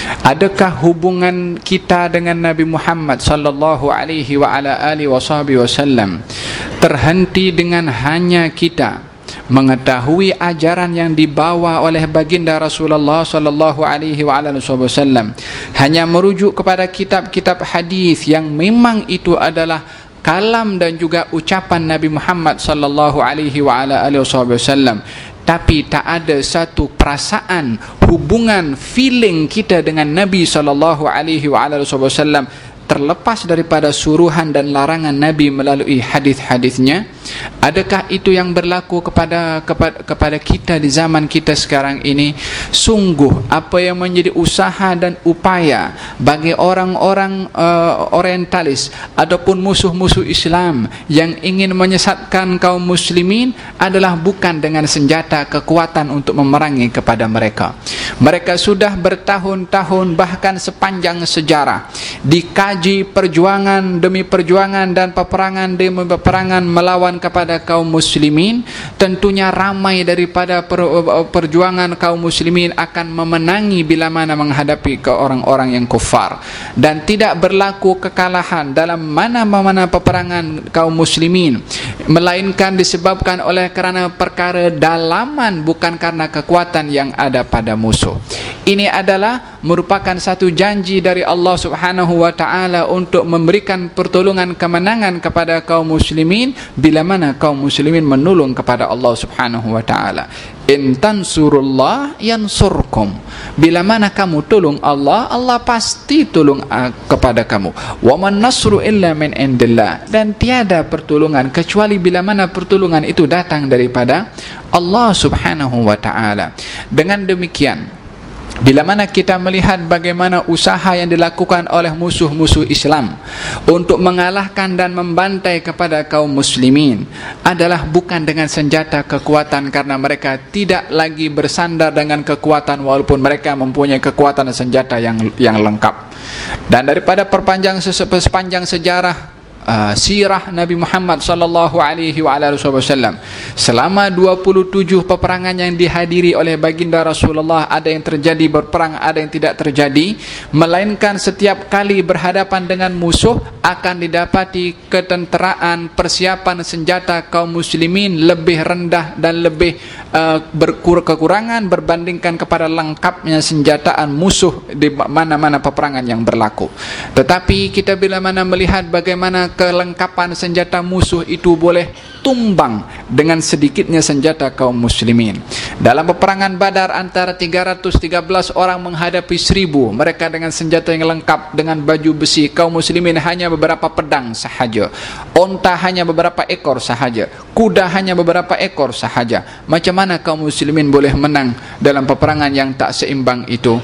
Adakah hubungan kita dengan Nabi Muhammad sallallahu alaihi wa ala alihi wasallam terhenti dengan hanya kita mengetahui ajaran yang dibawa oleh baginda Rasulullah sallallahu alaihi wa ala alihi wasallam, hanya merujuk kepada kitab-kitab hadis yang memang itu adalah kalam dan juga ucapan Nabi Muhammad sallallahu alaihi wa ala alihi wasallam, tapi tak ada satu perasaan, hubungan, feeling kita dengan Nabi sallallahu alaihi wa ala alihi wasallam terlepas daripada suruhan dan larangan Nabi melalui hadis-hadisnya? Adakah itu yang berlaku kepada, kepada kepada kita di zaman kita sekarang ini? Sungguh apa yang menjadi usaha dan upaya bagi orang-orang uh, orientalis ataupun musuh-musuh Islam yang ingin menyesatkan kaum muslimin adalah bukan dengan senjata kekuatan untuk memerangi kepada mereka. Mereka sudah bertahun-tahun bahkan sepanjang sejarah dikaji perjuangan demi perjuangan dan peperangan demi peperangan melawan kepada kaum muslimin. Tentunya ramai daripada per, perjuangan kaum muslimin akan memenangi bila mana menghadapi ke orang-orang yang kufar, dan tidak berlaku kekalahan dalam mana-mana peperangan kaum muslimin, melainkan disebabkan oleh kerana perkara dalaman, bukan karena kekuatan yang ada pada musuh. Ini adalah merupakan satu janji dari Allah Subhanahu wa taala untuk memberikan pertolongan kemenangan kepada kaum muslimin bila mana kaum muslimin menolong kepada Allah Subhanahu wa taala. In tansurullah yansurkum. Bila mana kamu tolong Allah, Allah pasti tolong uh, kepada kamu. Wa man nasru illa min indillah. Dan tiada pertolongan kecuali bila mana pertolongan itu datang daripada Allah Subhanahu wa taala. Dengan demikian, bila mana kita melihat bagaimana usaha yang dilakukan oleh musuh-musuh Islam untuk mengalahkan dan membantai kepada kaum muslimin adalah bukan dengan senjata kekuatan, karena mereka tidak lagi bersandar dengan kekuatan walaupun mereka mempunyai kekuatan dan senjata yang yang lengkap. Dan daripada perpanjang sepanjang sejarah Uh, sirah Nabi Muhammad sallallahu alaihi wa alihi wasallam, selama dua puluh tujuh peperangan yang dihadiri oleh baginda Rasulullah, ada yang terjadi berperang, ada yang tidak terjadi, melainkan setiap kali berhadapan dengan musuh akan didapati ketenteraan, persiapan senjata kaum muslimin lebih rendah dan lebih uh, berkekurangan berbandingkan kepada lengkapnya senjataan musuh di mana-mana peperangan yang berlaku. Tetapi kita bila mana melihat bagaimana kelengkapan senjata musuh itu boleh tumbang dengan sedikitnya senjata kaum muslimin. Dalam peperangan Badar, antara tiga ratus tiga belas orang menghadapi seribu, mereka dengan senjata yang lengkap, dengan baju besi. Kaum muslimin hanya beberapa pedang sahaja, onta hanya beberapa ekor sahaja, kuda hanya beberapa ekor sahaja. Macam mana kaum muslimin boleh menang dalam peperangan yang tak seimbang itu?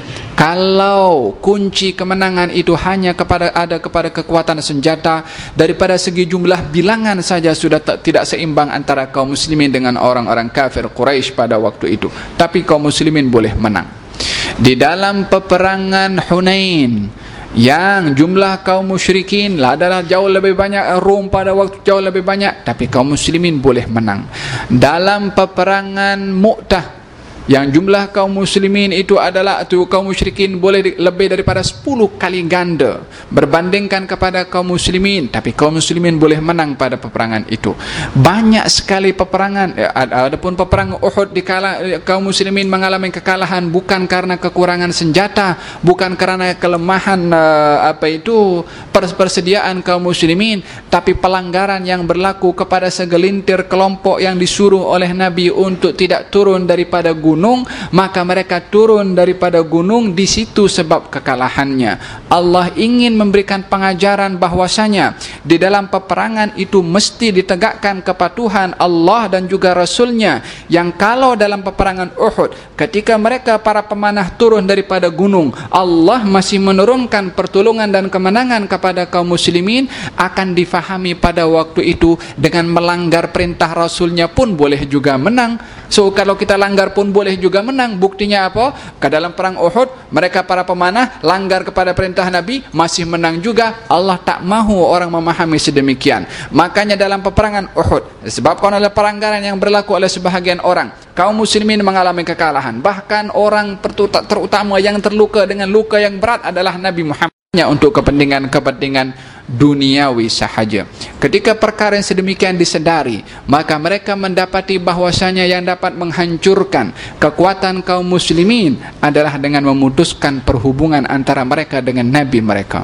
Kalau kunci kemenangan itu hanya kepada ada kepada kekuatan senjata, daripada segi jumlah bilangan saja sudah tak, tidak seimbang antara kaum muslimin dengan orang-orang kafir Quraisy pada waktu itu. Tapi kaum muslimin boleh menang. Di dalam peperangan Hunain, yang jumlah kaum musyrikin lah adalah jauh lebih banyak, Rom pada waktu jauh lebih banyak, tapi kaum muslimin boleh menang. Dalam peperangan Mu'tah, yang jumlah kaum muslimin itu adalah itu kaum musyrikin boleh di, lebih daripada sepuluh kali ganda berbandingkan kepada kaum muslimin, tapi kaum muslimin boleh menang pada peperangan itu. Banyak sekali peperangan, eh, adapun peperangan Uhud dikala kaum muslimin mengalami kekalahan bukan karena kekurangan senjata, bukan karena kelemahan uh, apa itu persediaan kaum muslimin, tapi pelanggaran yang berlaku kepada segelintir kelompok yang disuruh oleh Nabi untuk tidak turun daripada gunung. Gunung, maka mereka turun daripada gunung di situ sebab kekalahannya. Allah ingin memberikan pengajaran bahwasanya di dalam peperangan itu mesti ditegakkan kepatuhan Allah dan juga Rasulnya, yang kalau dalam peperangan Uhud ketika mereka para pemanah turun daripada gunung, Allah masih menurunkan pertolongan dan kemenangan kepada kaum muslimin, akan difahami pada waktu itu dengan melanggar perintah Rasulnya pun boleh juga menang. So kalau kita langgar pun boleh juga menang. Buktinya apa? Ke dalam perang Uhud mereka para pemanah langgar kepada perintah Nabi, masih menang juga. Allah tak mahu orang memahami sedemikian. Makanya dalam peperangan Uhud disebabkan oleh pelanggaran yang berlaku oleh sebahagian orang, kaum muslimin mengalami kekalahan. Bahkan orang terutama yang terluka dengan luka yang berat adalah Nabi Muhammad, untuk kepentingan-kepentingan duniawi sahaja. Ketika perkara yang sedemikian disedari, maka mereka mendapati bahwasanya yang dapat menghancurkan kekuatan kaum muslimin adalah dengan memutuskan perhubungan antara mereka dengan Nabi mereka.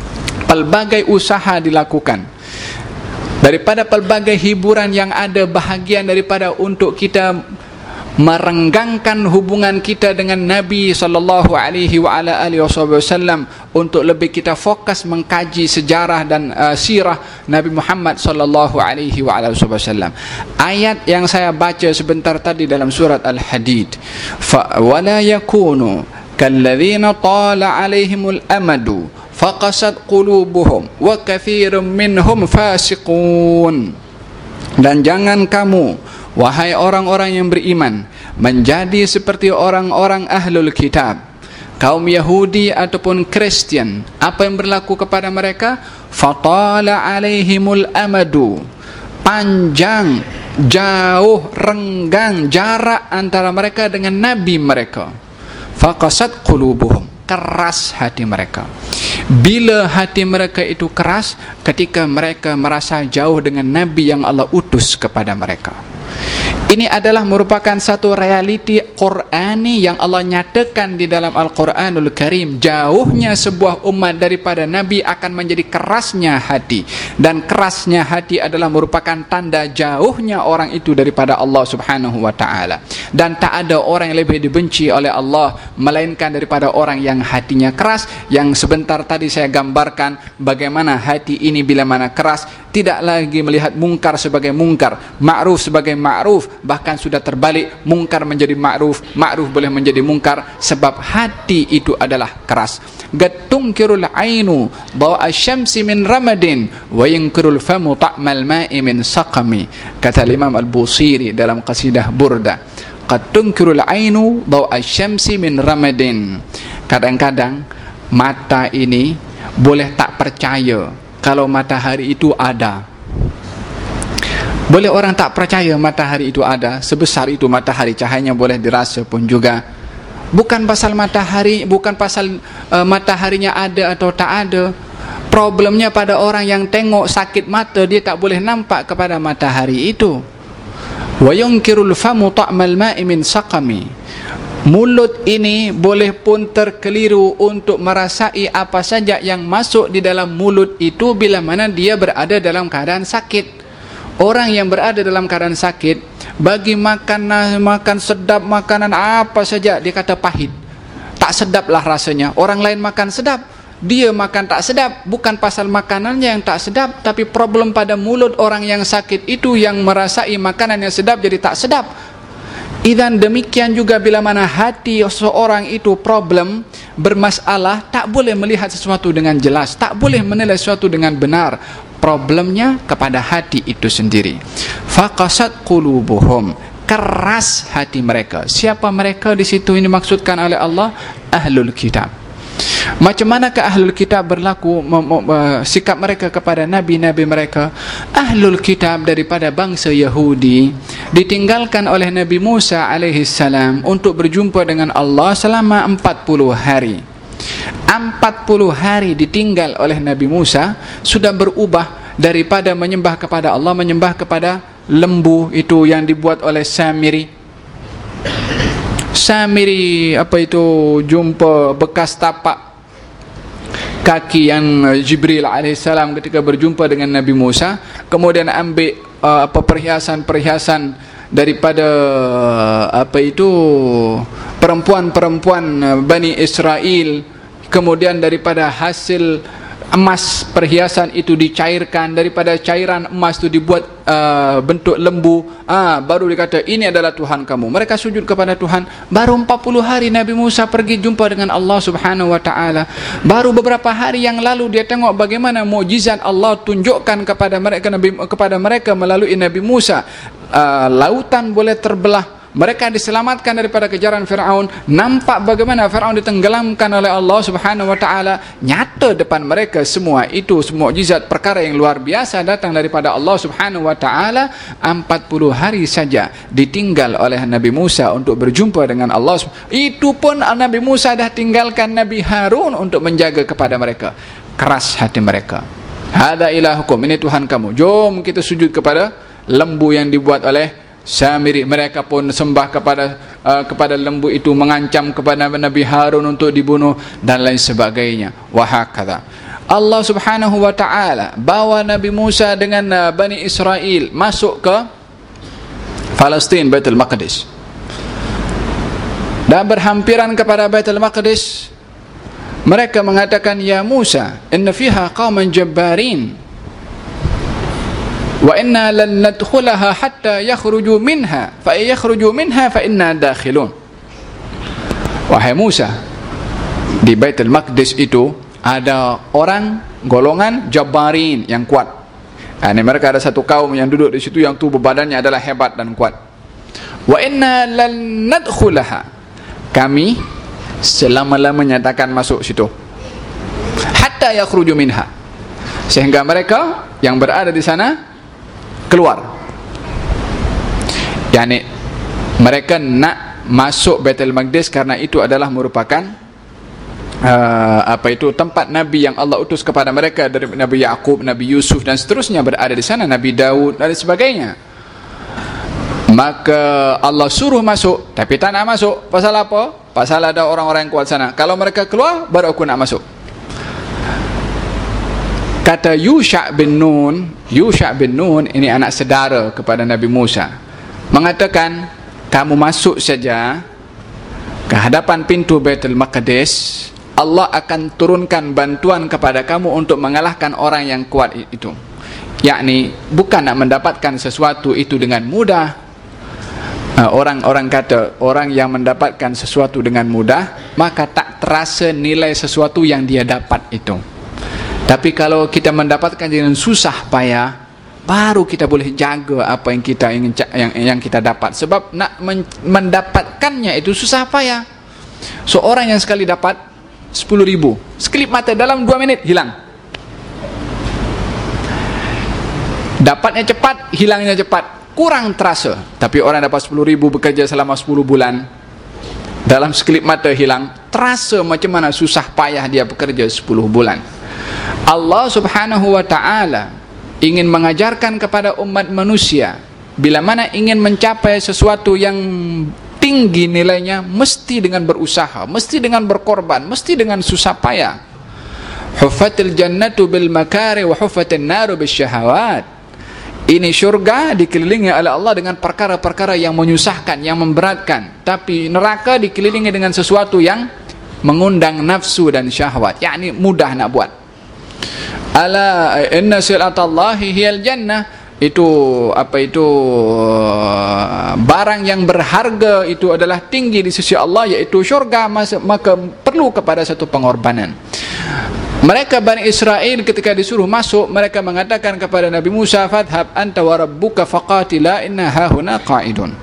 Pelbagai usaha dilakukan, daripada pelbagai hiburan yang ada, bahagian daripada untuk kita merenggangkan hubungan kita dengan Nabi sallallahu alaihi wa ala alihi wasallam, untuk lebih kita fokus mengkaji sejarah dan uh, sirah Nabi Muhammad sallallahu alaihi wa ala alihi wasallam. Ayat yang saya baca sebentar tadi dalam surat Al-Hadid, fa wala yakunu kalladzina tala alaihimul amadu faqasat qulubuhum wa katsirun minhum fasiqun. Dan jangan kamu, wahai orang-orang yang beriman, menjadi seperti orang-orang ahlul kitab, kaum Yahudi ataupun Kristian. Apa yang berlaku kepada mereka? Fatala alaihimul amadu, panjang, jauh, renggang jarak antara mereka dengan Nabi mereka. Faqasat qulubuhum, keras hati mereka. Bila hati mereka itu keras? Ketika mereka merasa jauh dengan Nabi yang Allah utus kepada mereka. Ini adalah merupakan satu realiti Qur'ani yang Allah nyatakan di dalam Al-Quranul Karim. Jauhnya sebuah umat daripada Nabi akan menjadi kerasnya hati, dan kerasnya hati adalah merupakan tanda jauhnya orang itu daripada Allah Subhanahu wa ta'ala. Dan tak ada orang yang lebih dibenci oleh Allah melainkan daripada orang yang hatinya keras, yang sebentar tadi saya gambarkan bagaimana hati ini bila mana keras, tidak lagi melihat mungkar sebagai mungkar, ma'ruf sebagai ma'ruf, bahkan sudah terbalik, mungkar menjadi ma'ruf, ma'ruf boleh menjadi mungkar, sebab hati itu adalah keras. Gatunkirul ainu da'a syamsi min ramadin wa yunkirul famu ta'mal ma'i min saqami, kata Imam Al-Busiri dalam qasidah Burda. Gatunkirul ainu da'a syamsi min ramadin. Kadang-kadang mata ini boleh tak percaya kalau matahari itu ada. Boleh orang tak percaya matahari itu ada, sebesar itu matahari, cahayanya boleh dirasa pun juga. Bukan pasal matahari, bukan pasal uh, mataharinya ada atau tak ada. Problemnya pada orang yang tengok sakit mata, dia tak boleh nampak kepada matahari itu. Wa yunkirul famu ta'mal ma'i min saqami. Mulut ini boleh pun terkeliru untuk merasai apa saja yang masuk di dalam mulut itu bila mana dia berada dalam keadaan sakit. Orang yang berada dalam keadaan sakit, bagi makan makan sedap, makanan apa saja dia kata pahit, tak sedaplah rasanya. Orang lain makan sedap, dia makan tak sedap, bukan pasal makanannya yang tak sedap, tapi problem pada mulut orang yang sakit itu yang merasai makanan yang sedap jadi tak sedap. Idzan demikian juga bila mana hati seorang itu problem, bermasalah, tak boleh melihat sesuatu dengan jelas, tak boleh menilai sesuatu dengan benar. Problemnya kepada hati itu sendiri. Faqasat qulubuhum, keras hati mereka. Siapa mereka di situ ini dimaksudkan oleh Allah? Ahlul kitab. Macam manakah ahlul kitab berlaku sikap mereka kepada nabi-nabi mereka? Ahlul kitab daripada bangsa Yahudi ditinggalkan oleh Nabi Musa alaihi salam untuk berjumpa dengan Allah selama empat puluh hari. empat puluh hari ditinggal oleh Nabi Musa, sudah berubah daripada menyembah kepada Allah menyembah kepada lembu itu yang dibuat oleh Samiri. Samiri apa itu, jumpa bekas tapak kaki yang Jibril alaihissalam ketika berjumpa dengan Nabi Musa, kemudian ambil uh, apa perhiasan-perhiasan daripada apa itu perempuan-perempuan Bani Israel, kemudian daripada hasil emas perhiasan itu dicairkan, daripada cairan emas itu dibuat uh, bentuk lembu, ah, baru dikata ini adalah Tuhan kamu. Mereka sujud kepada Tuhan. Baru empat puluh hari Nabi Musa pergi jumpa dengan Allah subhanahu wa ta'ala. Baru beberapa hari yang lalu dia tengok bagaimana mukjizat Allah tunjukkan kepada mereka, Nabi, kepada mereka melalui Nabi Musa. uh, lautan boleh terbelah, mereka diselamatkan daripada kejaran Fir'aun. Nampak bagaimana Fir'aun ditenggelamkan oleh Allah subhanahu wa ta'ala. Nyata depan mereka semua itu, semua mukjizat, perkara yang luar biasa datang daripada Allah subhanahu wa ta'ala. empat puluh hari saja ditinggal oleh Nabi Musa untuk berjumpa dengan Allah. Itu pun Nabi Musa dah tinggalkan Nabi Harun untuk menjaga kepada mereka. Keras hati mereka. Hada ilahukum, ini Tuhan kamu. Jom kita sujud kepada lembu yang dibuat oleh Samiri. Mereka pun sembah kepada uh, kepada lembu itu, mengancam kepada Nabi Harun untuk dibunuh dan lain sebagainya. Wahakadha. Allah subhanahu wa ta'ala bawa Nabi Musa dengan uh, Bani Israel masuk ke Palestin, Baitul Maqdis, dan berhampiran kepada Baitul Maqdis. Mereka mengatakan, ya Musa, inna fiha qauman jabbarin wa inna lan nadkhulaha hatta yakhruju minha fa yakhruju minha fa inna dakhilun. Wahai Musa, di Baitul Maqdis itu ada orang golongan Jabbarin yang kuat. Nah, ini mereka ada satu kaum yang duduk di situ yang tubuh badannya adalah hebat dan kuat. Wa inna lan nadkhulaha, kami selama-lamanya takkan masuk situ, hatta yakhruju minha, sehingga mereka yang berada di sana keluar. Yani mereka nak masuk Baitul Maqdis karena itu adalah merupakan uh, apa itu tempat Nabi yang Allah utus kepada mereka, dari Nabi Yaqub, Nabi Yusuf dan seterusnya berada di sana, Nabi Daud dan sebagainya. Maka Allah suruh masuk, tapi tak nak masuk. Pasal apa? Pasal ada orang-orang yang kuat sana. Kalau mereka keluar, baru aku nak masuk. Kata Yusha' bin Nun, Yusha' bin Nun ini anak saudara kepada Nabi Musa, mengatakan, kamu masuk saja ke hadapan pintu Baitul Maqdis, Allah akan turunkan bantuan kepada kamu untuk mengalahkan orang yang kuat itu. Yakni bukan nak mendapatkan sesuatu itu dengan mudah. Orang-orang kata, orang yang mendapatkan sesuatu dengan mudah, maka tak terasa nilai sesuatu yang dia dapat itu. Tapi kalau kita mendapatkan dengan susah payah, baru kita boleh jaga apa yang kita ingin, yang, yang kita dapat. Sebab nak men, mendapatkannya itu susah payah. Seorang yang sekali dapat sepuluh ribu, sekelip mata dalam dua minit hilang. Dapatnya cepat, hilangnya cepat, kurang terasa. Tapi orang dapat sepuluh ribu, bekerja selama sepuluh bulan, dalam sekelip mata hilang, terasa macam mana susah payah dia bekerja sepuluh bulan. Allah subhanahu wa ta'ala ingin mengajarkan kepada umat manusia, bila mana ingin mencapai sesuatu yang tinggi nilainya, mesti dengan berusaha, mesti dengan berkorban, mesti dengan susah payah. Huffatil jannatu bil makari wa huffatin naru bil syahawat. Ini syurga dikelilingi oleh Allah dengan perkara-perkara yang menyusahkan, yang memberatkan. Tapi neraka dikelilingi dengan sesuatu yang mengundang nafsu dan syahwat, yakni mudah nak buat. Ala inna silatallahi hiyal jannah, itu apa itu barang yang berharga itu adalah tinggi di sisi Allah, iaitu syurga, maka perlu kepada satu pengorbanan. Mereka Bani Israel ketika disuruh masuk, mereka mengatakan kepada Nabi Musa, fadhhab anta wa rabbuka faqatila inna hahuna qa'idun.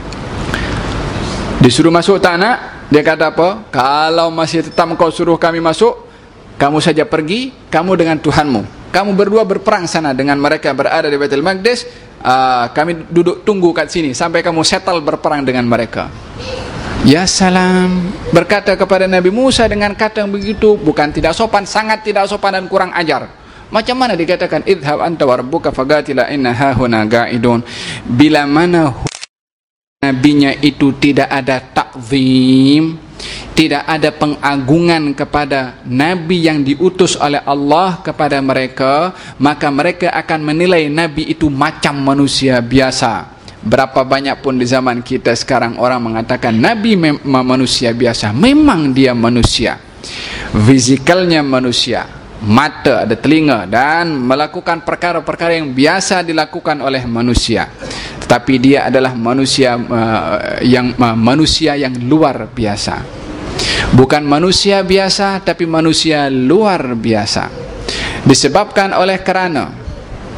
Disuruh masuk tak nak, dia kata apa? Kalau masih tetap kau suruh kami masuk, kamu saja pergi, kamu dengan Tuhanmu, kamu berdua berperang sana dengan mereka berada di Baitul Maqdis, uh, kami duduk tunggu kat sini sampai kamu settle berperang dengan mereka. Ya salam, berkata kepada Nabi Musa dengan kata yang begitu, bukan tidak sopan, sangat tidak sopan dan kurang ajar. Macam mana dikatakan idhab anta wa rabbuka fagatila inna hahuna ga'idun, bila mana nabinya itu tidak ada takzim, tidak ada pengagungan kepada nabi yang diutus oleh Allah kepada mereka, maka mereka akan menilai nabi itu macam manusia biasa. Berapa banyak pun di zaman kita sekarang orang mengatakan nabi mem- manusia biasa. Memang dia manusia, fisikalnya manusia, mata, ada telinga, dan melakukan perkara-perkara yang biasa dilakukan oleh manusia. Tetapi dia adalah manusia uh, yang uh, manusia yang luar biasa. Bukan manusia biasa, tapi manusia luar biasa. Disebabkan oleh kerana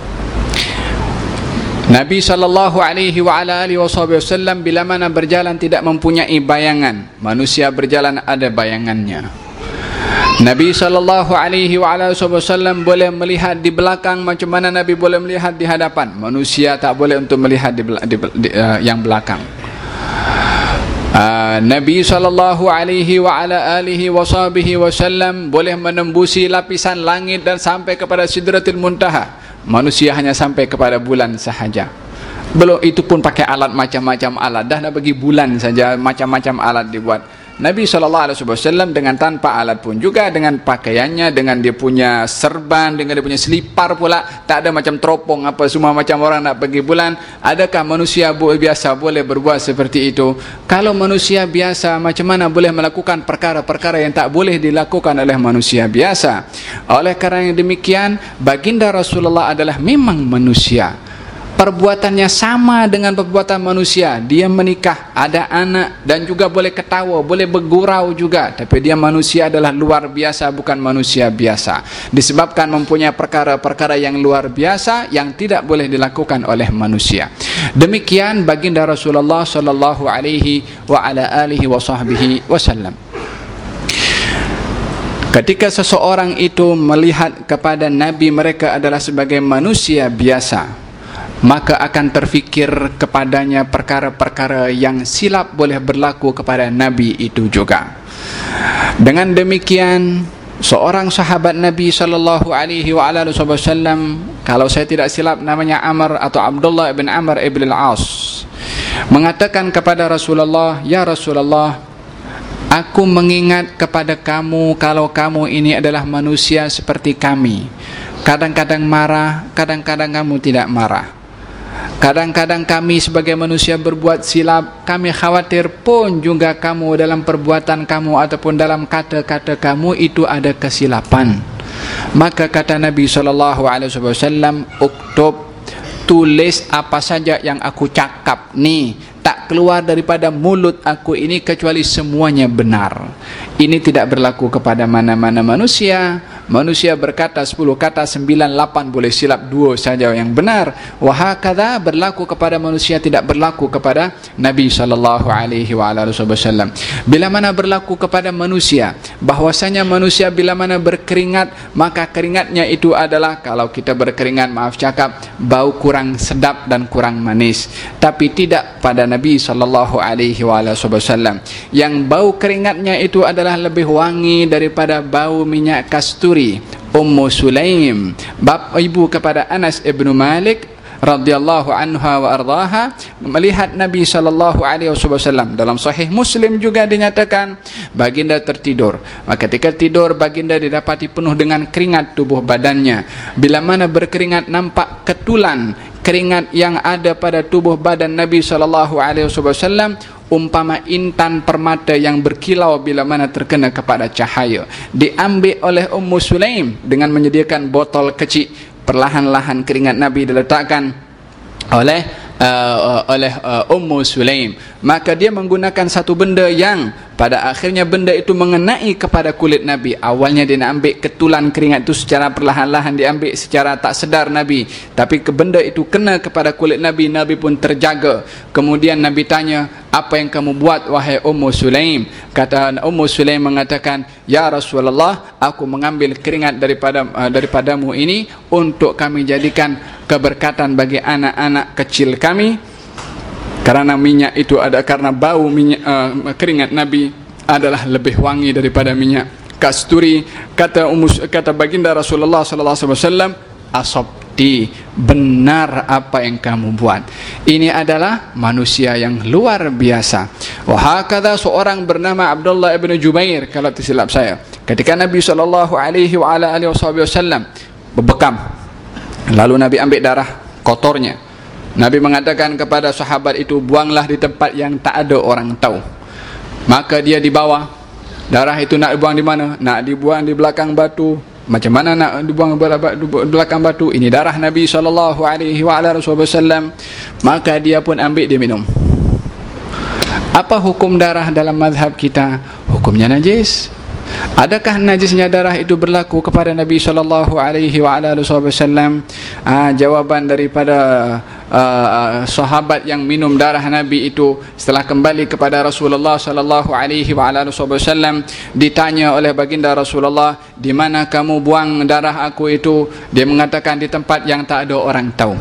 Nabi sallallahu alaihi wa ala alihi wasallam bila mana berjalan tidak mempunyai bayangan. Manusia berjalan ada bayangannya. Nabi sallallahu alaihi wa ala alihi wasallam boleh melihat di belakang macam mana Nabi boleh melihat di hadapan. Manusia tak boleh untuk melihat di, di, di uh, yang belakang. Uh, Nabi sallallahu alaihi wa ala alihi wasallam boleh menembusi lapisan langit dan sampai kepada Sidratil Muntaha. Manusia hanya sampai kepada bulan sahaja. Belum itu pun pakai alat macam-macam alat. Dah nak bagi bulan saja macam-macam alat dibuat. Nabi sallallahu alaihi wasallam dengan tanpa alat pun juga, dengan pakaiannya, dengan dia punya serban, dengan dia punya selipar pula, tak ada macam teropong apa semua macam orang nak pergi bulan. Adakah manusia biasa boleh berbuat seperti itu? Kalau manusia biasa, macam mana boleh melakukan perkara-perkara yang tak boleh dilakukan oleh manusia biasa? Oleh kerana demikian, baginda Rasulullah adalah memang manusia. Perbuatannya sama dengan perbuatan manusia. Dia menikah, ada anak, dan juga boleh ketawa, boleh bergurau juga. Tapi dia manusia adalah luar biasa, bukan manusia biasa. Disebabkan mempunyai perkara-perkara yang luar biasa yang tidak boleh dilakukan oleh manusia. Demikian baginda Rasulullah sallallahu alaihi wa ala alihi wa sahbihi wasallam. Ketika seseorang itu melihat kepada Nabi mereka adalah sebagai manusia biasa, maka akan terfikir kepadanya perkara-perkara yang silap boleh berlaku kepada Nabi itu juga. Dengan demikian, seorang sahabat Nabi sallallahu alaihi wa ala alihi wasallam, kalau saya tidak silap namanya Amr atau Abdullah ibn Amr ibn al-As, mengatakan kepada Rasulullah, "Ya Rasulullah, aku mengingat kepada kamu kalau kamu ini adalah manusia seperti kami. Kadang-kadang marah, kadang-kadang kamu tidak marah. Kadang-kadang kami sebagai manusia berbuat silap. Kami khawatir pun juga kamu dalam perbuatan kamu ataupun dalam kata-kata kamu itu ada kesilapan." Maka kata Nabi sallallahu alaihi wasallam, "Uktub, tulis apa saja yang aku cakap ni, tak keluar daripada mulut aku ini kecuali semuanya benar." Ini tidak berlaku kepada mana-mana manusia. Manusia berkata sepuluh kata, sembilan, lapan boleh silap, dua saja yang benar. Wahakadha berlaku kepada manusia, tidak berlaku kepada Nabi sallallahu alaihi wasallam. Bila mana berlaku kepada manusia, bahwasanya manusia bila mana berkeringat, maka keringatnya itu adalah, kalau kita berkeringat, maaf cakap, bau kurang sedap dan kurang manis. Tapi tidak pada Nabi sallallahu alaihi wasallam. Yang bau keringatnya itu adalah lebih wangi daripada bau minyak kasturi. Ummu Sulaim, bab ibu kepada Anas ibn Malik radhiyallahu anha wa ardaha, melihat Nabi sallallahu alaihi wasallam. Dalam sahih Muslim juga dinyatakan baginda tertidur. Maka ketika tidur, baginda didapati penuh dengan keringat tubuh badannya. Bila mana berkeringat, nampak ketulan keringat yang ada pada tubuh badan Nabi sallallahu alaihi wasallam. umpama intan permata yang berkilau bila mana terkena kepada cahaya. Diambil oleh Ummu Sulaim dengan menyediakan botol kecil. Perlahan-lahan keringat Nabi diletakkan oleh uh, oleh uh, Ummu Sulaim. Maka dia menggunakan satu benda yang pada akhirnya benda itu mengenai kepada kulit Nabi. Awalnya dia nak ambil ketulan keringat itu secara perlahan-lahan, diambil secara tak sedar Nabi. Tapi ke benda itu kena kepada kulit Nabi, Nabi pun terjaga. Kemudian Nabi tanya, apa yang kamu buat wahai Ummu Sulaim? Kata Ummu Sulaim mengatakan, ya Rasulullah, aku mengambil keringat daripada uh, daripadamu ini untuk kami jadikan keberkatan bagi anak-anak kecil kami. Karena minyak itu ada, karena bau minyak uh, keringat Nabi adalah lebih wangi daripada minyak kasturi. Kata umus, kata baginda Rasulullah sallallahu alaihi wasallam, asabti, benar apa yang kamu buat. Ini adalah manusia yang luar biasa. Wa hakadha, seorang bernama Abdullah ibn Jubair kalau tersilap saya, ketika Nabi sallallahu alaihi wa ala alihi wasallam berbekam, lalu Nabi ambil darah kotornya. Nabi mengatakan kepada sahabat itu, buanglah di tempat yang tak ada orang tahu. Maka dia dibawa. Darah itu nak dibuang di mana? Nak dibuang di belakang batu. Macam mana nak dibuang di belakang batu? Ini darah Nabi sallallahu alaihi wasallam. Maka dia pun ambil, dia minum. Apa hukum darah dalam mazhab kita? Hukumnya najis. Adakah najisnya darah itu berlaku kepada Nabi sallallahu alaihi wasallam? Ah, jawaban daripada uh, sahabat yang minum darah Nabi itu setelah kembali kepada Rasulullah sallallahu alaihi wasallam, ditanya oleh baginda Rasulullah, di mana kamu buang darah aku itu? Dia mengatakan, di tempat yang tak ada orang tahu.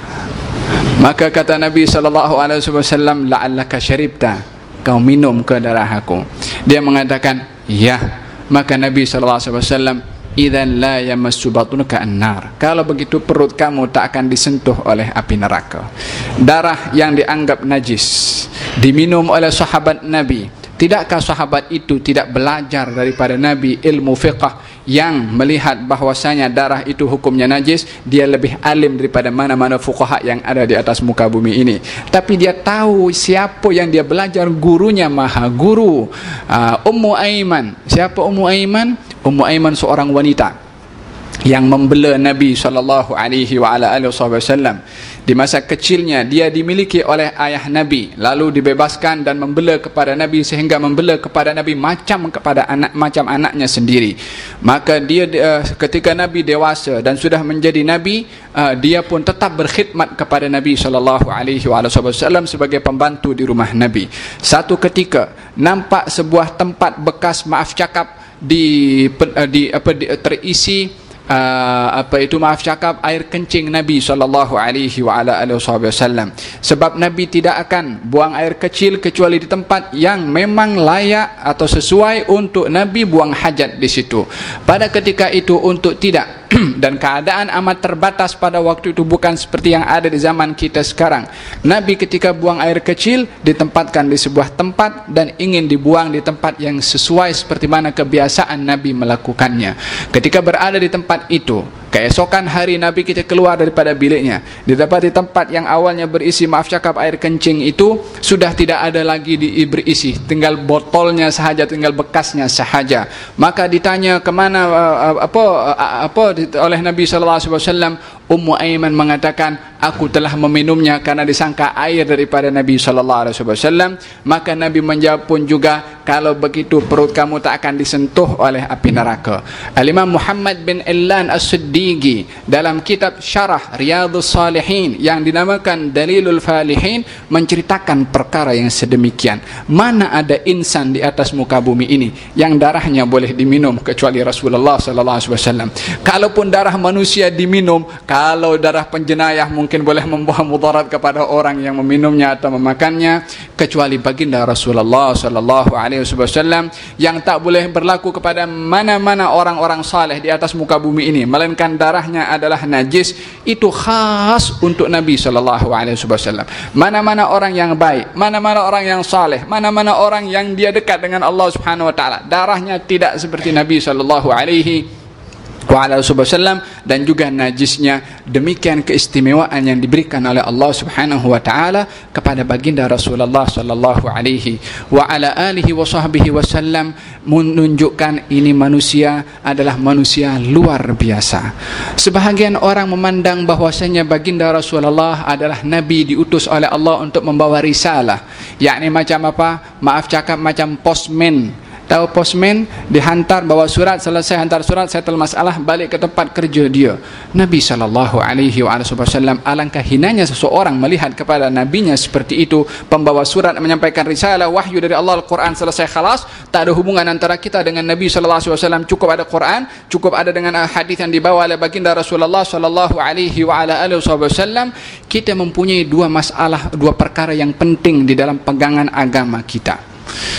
Maka kata Nabi sallallahu alaihi wasallam, la'allaka syaribta, kau minum ke darah aku? Dia mengatakan, ya. Maka Nabi sallallahu alaihi wasallam, idzan la yamassu batnuka an-nar, kalau begitu perut kamu tak akan disentuh oleh api neraka. Darah yang dianggap najis diminum oleh sahabat Nabi. Tidakkah sahabat itu tidak belajar daripada Nabi ilmu fiqh yang melihat bahwasanya darah itu hukumnya najis? Dia lebih alim daripada mana-mana fuqaha yang ada di atas muka bumi ini. Tapi dia tahu siapa yang dia belajar, gurunya maha guru. uh, Ummu Aiman. Siapa Ummu Aiman? Ummu Aiman seorang wanita yang membela Nabi sallallahu alaihi wasallam. Di masa kecilnya dia dimiliki oleh ayah Nabi, lalu dibebaskan dan membela kepada Nabi, sehingga membela kepada Nabi macam kepada anak macam anaknya sendiri. Maka dia uh, ketika Nabi dewasa dan sudah menjadi Nabi, uh, dia pun tetap berkhidmat kepada Nabi sallallahu alaihi wasallam sebagai pembantu di rumah Nabi. Satu ketika nampak sebuah tempat bekas, maaf cakap, di, uh, di apa di, terisi Uh, apa itu maaf cakap air kencing Nabi sallallahu alaihi wasallam. Sebab Nabi tidak akan buang air kecil kecuali di tempat yang memang layak atau sesuai untuk Nabi buang hajat di situ. Pada ketika itu untuk tidak dan keadaan amat terbatas pada waktu itu, bukan seperti yang ada di zaman kita sekarang. Nabi ketika buang air kecil ditempatkan di sebuah tempat dan ingin dibuang di tempat yang sesuai seperti mana kebiasaan Nabi melakukannya. Ketika berada di tempat itu, keesokan hari Nabi kita keluar daripada biliknya, didapati tempat yang awalnya berisi maaf cakap air kencing itu sudah tidak ada lagi di berisi, tinggal botolnya sahaja, tinggal bekasnya sahaja. Maka ditanya kemana uh, apa uh, apa oleh Nabi sallallahu alaihi wasallam. Ummu Aiman mengatakan, aku telah meminumnya karena disangka air daripada Nabi sallallahu alaihi wasallam. Maka Nabi menjawab pun juga, kalau begitu perut kamu tak akan disentuh oleh api neraka. Al-Imam Muhammad bin Illan As-Siddiqi dalam kitab Syarah Riyadhus Salihin yang dinamakan Dalilul Falihin menceritakan perkara yang sedemikian. Mana ada insan di atas muka bumi ini yang darahnya boleh diminum kecuali Rasulullah sallallahu alaihi wasallam. Kalaupun darah manusia diminum, kalau darah penjenayah mungkin boleh membawa mudarat kepada orang yang meminumnya atau memakannya, kecuali baginda Rasulullah sallallahu alaihi wasallam yang tak boleh berlaku kepada mana-mana orang-orang saleh di atas muka bumi ini, melainkan darahnya adalah najis. Itu khas untuk Nabi sallallahu alaihi wasallam. Mana-mana orang yang baik, mana-mana orang yang saleh, mana-mana orang yang dia dekat dengan Allah Subhanahu wa taala, darahnya tidak seperti Nabi sallallahu alaihi wa ala wasallam, dan juga najisnya. Demikian keistimewaan yang diberikan oleh Allah Subhanahu wa taala kepada baginda Rasulullah sallallahu alaihi wa ala alihi wa sahbihi wasallam, menunjukkan ini manusia adalah manusia luar biasa. Sebahagian orang memandang bahwasanya baginda Rasulullah adalah nabi diutus oleh Allah untuk membawa risalah, yakni macam apa? Maaf cakap macam postman. Tahu postman, dihantar bawa surat, selesai hantar surat, settle masalah, balik ke tempat kerja dia. Nabi sallallahu alaihi wasallam, alangkah hinanya seseorang melihat kepada nabinya seperti itu, pembawa surat menyampaikan risalah wahyu dari Allah, Al-Quran, selesai khalas, tak ada hubungan antara kita dengan Nabi sallallahu alaihi wasallam. Cukup ada Quran, cukup ada dengan hadis yang dibawa oleh baginda Rasulullah sallallahu alaihi wasallam. Kita mempunyai dua masalah, dua perkara yang penting di dalam pegangan agama kita.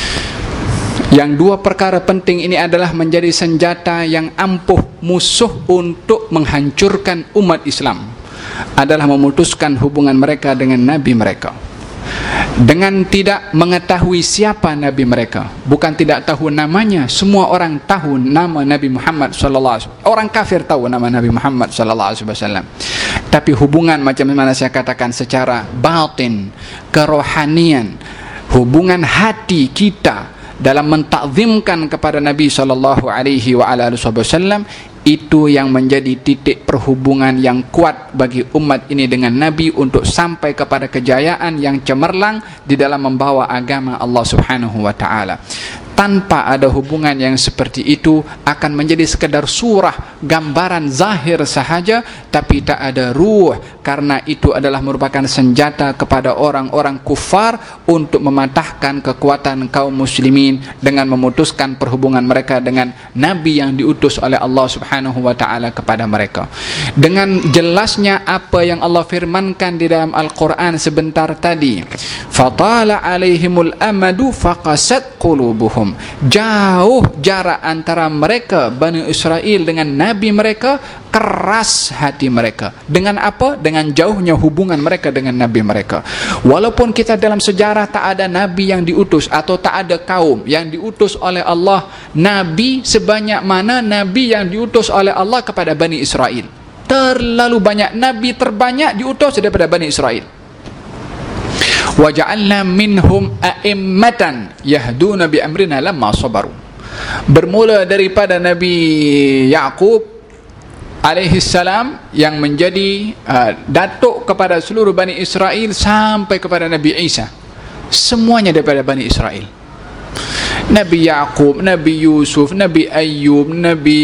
Yang dua perkara penting ini adalah menjadi senjata yang ampuh musuh untuk menghancurkan umat Islam, adalah memutuskan hubungan mereka dengan Nabi mereka dengan tidak mengetahui siapa Nabi mereka. Bukan tidak tahu namanya, semua orang tahu nama Nabi Muhammad sallallahu alaihi wasallam. Orang kafir tahu nama Nabi Muhammad sallallahu alaihi wasallam. Tapi hubungan macam mana saya katakan secara batin, kerohanian, hubungan hati kita dalam mentakzimkan kepada Nabi sallallahu alaihi wasallam, itu yang menjadi titik perhubungan yang kuat bagi umat ini dengan Nabi untuk sampai kepada kejayaan yang cemerlang di dalam membawa agama Allah Subhanahu wa taala. Tanpa ada hubungan yang seperti itu akan menjadi sekedar surah, gambaran zahir sahaja, tapi tak ada ruh, karena itu adalah merupakan senjata kepada orang-orang kufar untuk mematahkan kekuatan kaum muslimin dengan memutuskan perhubungan mereka dengan Nabi yang diutus oleh Allah Subhanahu wa taala kepada mereka. Dengan jelasnya apa yang Allah firmankan di dalam Al-Quran sebentar tadi, fatala alaihimul amadu faqasat qulubuhum, jauh jarak antara mereka Bani Israel dengan Nabi mereka, keras hati mereka. Dengan apa? Dengan jauhnya hubungan mereka dengan Nabi mereka. Walaupun kita dalam sejarah tak ada Nabi yang diutus, atau tak ada kaum yang diutus oleh Allah Nabi sebanyak mana Nabi yang diutus oleh Allah kepada Bani Israel. Terlalu banyak. Nabi terbanyak diutus daripada Bani Israel. وَجَعَلْنَا مِنْهُمْ أَئِمَّةً يَهْدُونَ بِأَمْرِنَا لَمَّا صَبَرُوا. Bermula daripada Nabi Yaqub alaihi salam yang menjadi uh, datuk kepada seluruh Bani Israel, sampai kepada Nabi Isa, semuanya daripada Bani Israel. Nabi Yaqub, Nabi Yusuf, Nabi Ayyub, Nabi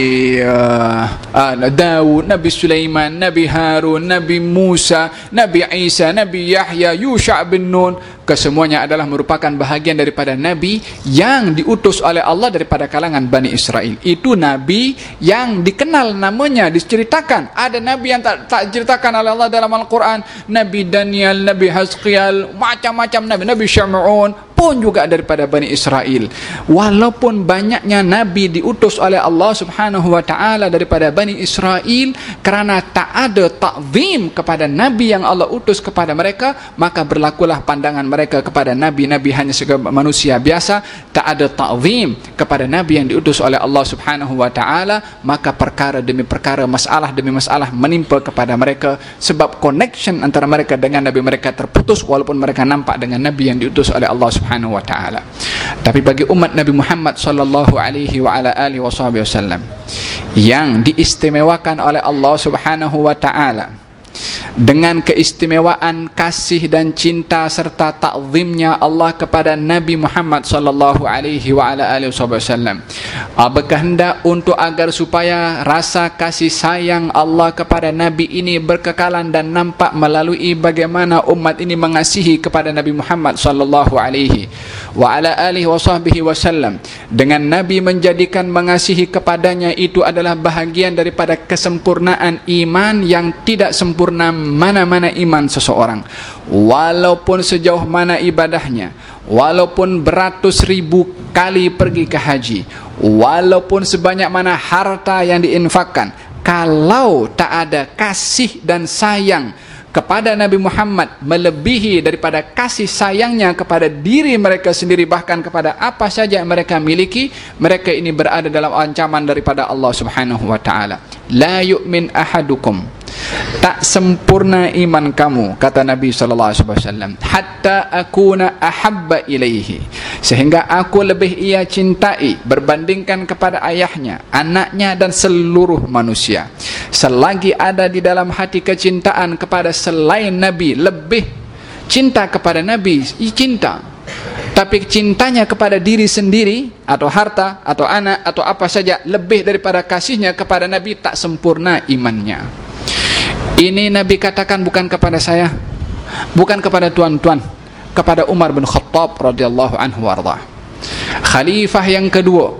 uh, uh, Daud, Nabi Sulaiman, Nabi Harun, Nabi Musa, Nabi Isa, Nabi Yahya, Yusha' bin Nun, kesemuanya adalah merupakan bahagian daripada Nabi yang diutus oleh Allah daripada kalangan Bani Israel. Itu Nabi yang dikenal namanya, diceritakan. Ada Nabi yang tak, tak diceritakan oleh Allah dalam Al-Quran. Nabi Daniel, Nabi Hazqiel, macam-macam Nabi, Nabi Syam'un pun juga daripada Bani Israel. Walaupun banyaknya Nabi diutus oleh Allah Subhanahu wa ta'ala daripada Bani Israel, kerana tak ada takzim kepada Nabi yang Allah utus kepada mereka, maka berlakulah pandangan mereka kepada Nabi-Nabi hanya sebagai manusia biasa. Tak ada takzim kepada Nabi yang diutus oleh Allah Subhanahu wa ta'ala, maka perkara demi perkara, masalah demi masalah menimpa kepada mereka, sebab connection antara mereka dengan Nabi mereka terputus, walaupun mereka nampak dengan Nabi yang diutus oleh Allah Subhanahu wa ta'ala. Tapi bagi umat Nabi Muhammad sallallahu alaihi wa ala alihi wasallam yang diistimewakan oleh Allah Subhanahu wa ta'ala dengan keistimewaan kasih dan cinta serta takzimnya Allah kepada Nabi Muhammad sallallahu alaihi wa ala alihi wasallam, berkehendak untuk agar supaya rasa kasih sayang Allah kepada Nabi ini berkekalan dan nampak melalui bagaimana umat ini mengasihi kepada Nabi Muhammad sallallahu alaihi wa ala alihi wasallam, dengan Nabi menjadikan mengasihi kepadanya itu adalah bahagian daripada kesempurnaan iman yang tidak sempurna mana-mana iman seseorang. Walaupun sejauh mana ibadahnya, walaupun beratus ribu kali pergi ke haji, walaupun sebanyak mana harta yang diinfakkan, kalau tak ada kasih dan sayang kepada Nabi Muhammad melebihi daripada kasih sayangnya kepada diri mereka sendiri, bahkan kepada apa saja yang mereka miliki, mereka ini berada dalam ancaman daripada Allah Subhanahu wa taala. La yu'min ahadukum, tak sempurna iman kamu, kata Nabi sallallahu alaihi wasallam, hatta akuna ahabba ilaihi, sehingga aku lebih ia cintai berbandingkan kepada ayahnya, anaknya dan seluruh manusia. Selagi ada di dalam hati kecintaan kepada selain Nabi, lebih cinta kepada Nabi, cinta, tapi cintanya kepada diri sendiri atau harta atau anak atau apa saja lebih daripada kasihnya kepada Nabi, tak sempurna imannya. Ini Nabi katakan bukan kepada saya, bukan kepada tuan-tuan, kepada Umar bin Khattab radhiyallahu anhu warḍah, khalifah yang kedua,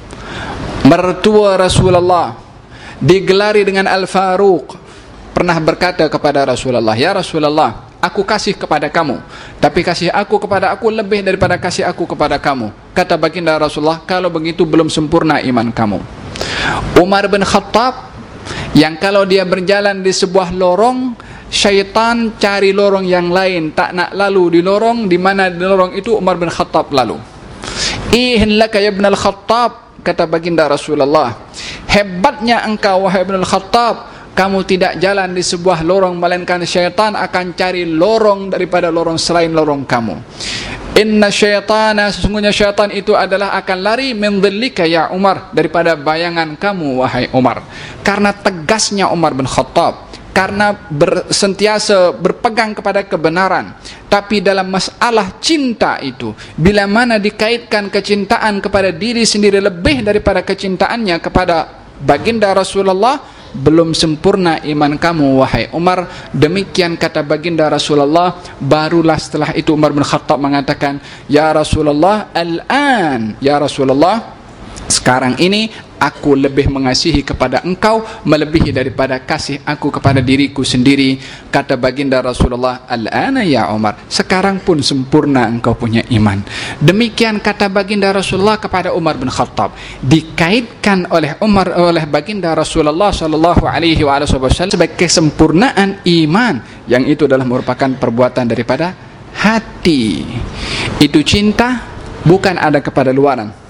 mertua Rasulullah, digelari dengan Al-Faruq, pernah berkata kepada Rasulullah, ya Rasulullah, aku kasih kepada kamu, tapi kasih aku kepada aku lebih daripada kasih aku kepada kamu. Kata baginda Rasulullah, kalau begitu belum sempurna iman kamu. Umar bin Khattab, yang kalau dia berjalan di sebuah lorong, syaitan cari lorong yang lain, tak nak lalu di lorong di mana di lorong itu Umar bin Khattab lalu. Ihin laka ya ibn al-Khattab, kata baginda Rasulullah, hebatnya engkau wahai ibn al-Khattab, kamu tidak jalan di sebuah lorong, melainkan syaitan akan cari lorong daripada lorong selain lorong kamu. Inna syaitana, sesungguhnya syaitan itu adalah akan lari min dhillika ya Umar, daripada bayangan kamu wahai Umar. Karena tegasnya Umar bin Khattab, karena ber, sentiasa berpegang kepada kebenaran, tapi dalam masalah cinta itu, bila mana dikaitkan kecintaan kepada diri sendiri lebih daripada kecintaannya kepada baginda Rasulullah, belum sempurna iman kamu wahai Umar. Demikian kata baginda Rasulullah. Barulah setelah itu Umar bin Khattab mengatakan, ya Rasulullah, al-an, ya Rasulullah, sekarang ini aku lebih mengasihi kepada engkau melebihi daripada kasih aku kepada diriku sendiri. Kata baginda Rasulullah, al-ana ya Umar, sekarang pun sempurna engkau punya iman. Demikian kata baginda Rasulullah kepada Umar bin Khattab, dikaitkan oleh Umar oleh baginda Rasulullah sallallahu alaihi wasallam sebagai kesempurnaan iman, yang itu adalah merupakan perbuatan daripada hati. Itu cinta bukan ada kepada luaran.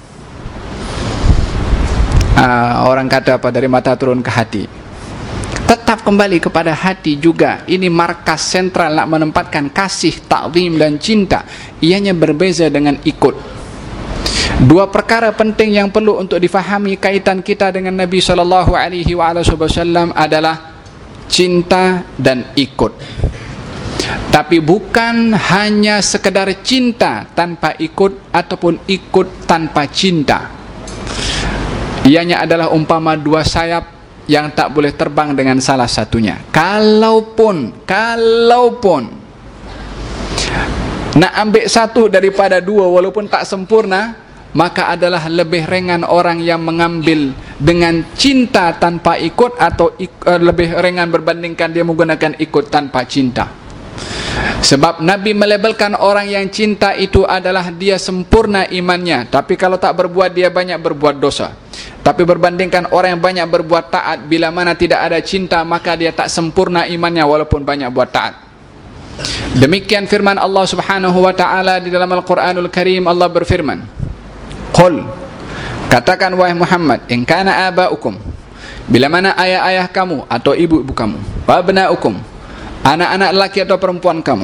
Uh, orang kata apa, dari mata turun ke hati, tetap kembali kepada hati juga. Ini markas sentral nak menempatkan kasih, ta'zim dan cinta. Ianya berbeza dengan ikut. Dua perkara penting yang perlu untuk difahami kaitan kita dengan Nabi sallallahu alaihi wasallam adalah cinta dan ikut. Tapi bukan hanya sekedar cinta tanpa ikut ataupun ikut tanpa cinta. Ianya adalah umpama dua sayap yang tak boleh terbang dengan salah satunya. Kalaupun, kalaupun nak ambil satu daripada dua walaupun tak sempurna, maka adalah lebih ringan orang yang mengambil dengan cinta tanpa ikut, atau ik, uh, lebih ringan berbandingkan dia menggunakan ikut tanpa cinta. Sebab Nabi melabelkan orang yang cinta itu adalah dia sempurna imannya, tapi kalau tak berbuat dia banyak berbuat dosa. Tapi berbandingkan orang yang banyak berbuat taat, bila mana tidak ada cinta, maka dia tak sempurna imannya walaupun banyak buat taat. Demikian firman Allah Subhanahu wa taala di dalam Al-Qur'anul Karim. Allah berfirman, qul, katakan wahai Muhammad, in kana aba'ukum, bila mana ayah-ayah kamu atau ibu-ibu kamu, wa abna'ukum, anak-anak laki atau perempuan kamu,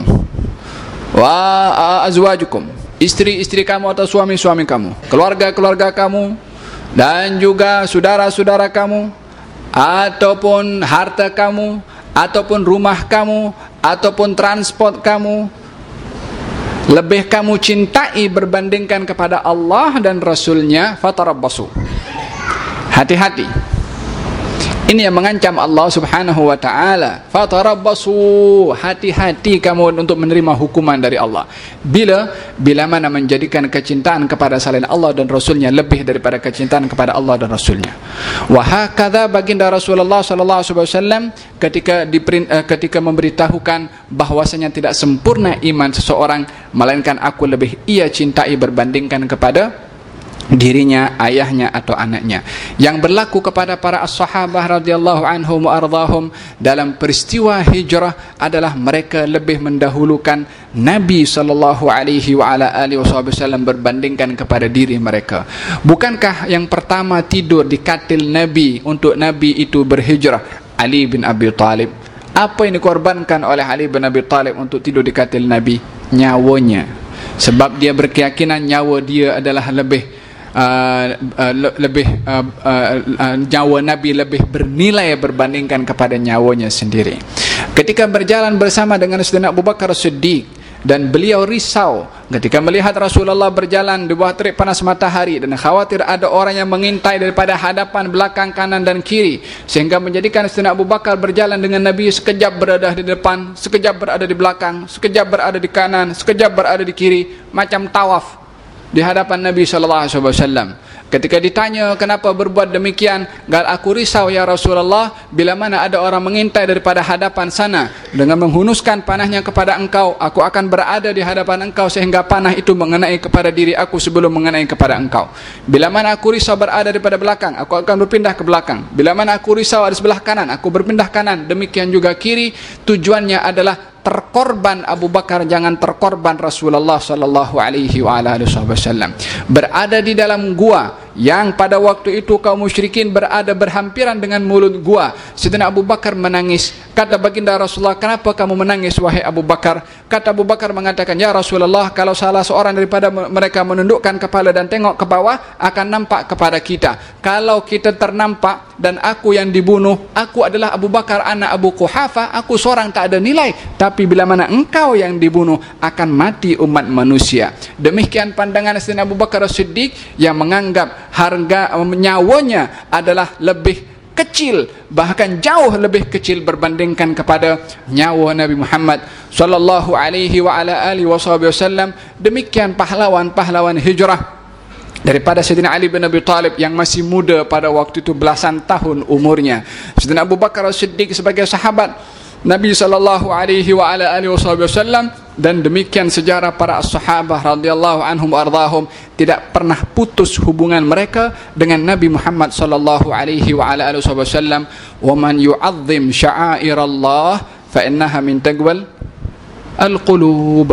wa azwajukum, istri-istri kamu atau suami-suami kamu, keluarga-keluarga kamu, dan juga saudara-saudara kamu, ataupun harta kamu, ataupun rumah kamu, ataupun transport kamu, lebih kamu cintai berbandingkan kepada Allah dan Rasulnya, fatarabbasu, hati-hati. Ini yang mengancam Allah Subhanahu wa ta'ala. Fatarabbasu, hati-hati kamu untuk menerima hukuman dari Allah. Bila bila mana menjadikan kecintaan kepada selain Allah dan Rasulnya lebih daripada kecintaan kepada Allah dan Rasulnya. Wa hakadha, baginda Rasulullah sallallahu alaihi wasallam ketika diperin, uh, ketika memberitahukan bahwasanya tidak sempurna iman seseorang melainkan aku lebih ia cintai berbandingkan kepada dirinya, ayahnya atau anaknya. Yang berlaku kepada para as-sahabah radhiyallahu anhum wa ardhahum dalam peristiwa hijrah adalah mereka lebih mendahulukan Nabi sallallahu alaihi wa ala alihi wasallam berbandingkan kepada diri mereka. Bukankah yang pertama tidur di katil Nabi untuk Nabi itu berhijrah Ali bin Abi Talib? Apa yang dikorbankan oleh Ali bin Abi Talib untuk tidur di katil Nabi? Nyawanya. Sebab dia berkeyakinan nyawa dia adalah lebih Uh, uh, le- lebih uh, uh, uh, nyawa Nabi lebih bernilai berbandingkan kepada nyawanya sendiri. Ketika berjalan bersama dengan Sayyidina Abu Bakar Siddiq, dan beliau risau ketika melihat Rasulullah berjalan di bawah terik panas matahari dan khawatir ada orang yang mengintai daripada hadapan, belakang, kanan dan kiri, sehingga menjadikan Sayyidina Abu Bakar berjalan dengan Nabi sekejap berada di depan, sekejap berada di belakang, sekejap berada di kanan, sekejap berada di kiri, macam tawaf di hadapan Nabi sallallahu alaihi wasallam. Ketika ditanya kenapa berbuat demikian, gal aku risau ya Rasulullah, bila mana ada orang mengintai daripada hadapan sana dengan menghunuskan panahnya kepada engkau, aku akan berada di hadapan engkau sehingga panah itu mengenai kepada diri aku sebelum mengenai kepada engkau. Bila mana aku risau berada daripada belakang, aku akan berpindah ke belakang. Bila mana aku risau ada sebelah kanan, aku berpindah kanan. Demikian juga kiri. Tujuannya adalah terkorban Abu Bakar, jangan terkorban Rasulullah sallallahu alaihi wa alihi wasallam. Berada di dalam gua yang pada waktu itu kaum musyrikin berada berhampiran dengan mulut gua. Sayyidina Abu Bakar menangis. Kata baginda Rasulullah, kenapa kamu menangis wahai Abu Bakar? Kata Abu Bakar mengatakan, ya Rasulullah, kalau salah seorang daripada mereka menundukkan kepala dan tengok ke bawah, akan nampak kepada kita. Kalau kita ternampak dan aku yang dibunuh, aku adalah Abu Bakar anak Abu Quhafa, aku seorang tak ada nilai. Tapi bila mana engkau yang dibunuh, akan mati umat manusia. Demikian pandangan Sayyidina Abu Bakar Siddiq yang menganggap harga nyawanya adalah lebih kecil, bahkan jauh lebih kecil berbandingkan kepada nyawa Nabi Muhammad sallallahu alaihi wa ala alihi wasallam. Demikian pahlawan-pahlawan hijrah daripada Sayyidina Ali bin Abi Talib yang masih muda pada waktu itu, belasan tahun umurnya. Sayyidina Abu Bakar Siddiq sebagai sahabat Nabi sallallahu alaihi wa ala alihi wasallam, dan demikian sejarah para sahabat radhiyallahu anhum ardhahum tidak pernah putus hubungan mereka dengan Nabi Muhammad sallallahu alaihi wa ala alihi wasallam. Wa man yu'azzim sya'airallah fa innaha min taqwal alqulub.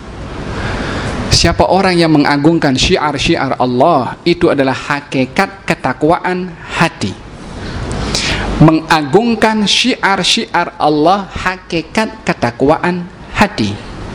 Siapa orang yang mengagungkan syiar-syiar Allah, itu adalah hakikat ketakwaan hati. Mengagungkan syiar-syiar Allah, hakikat ketakwaan hati.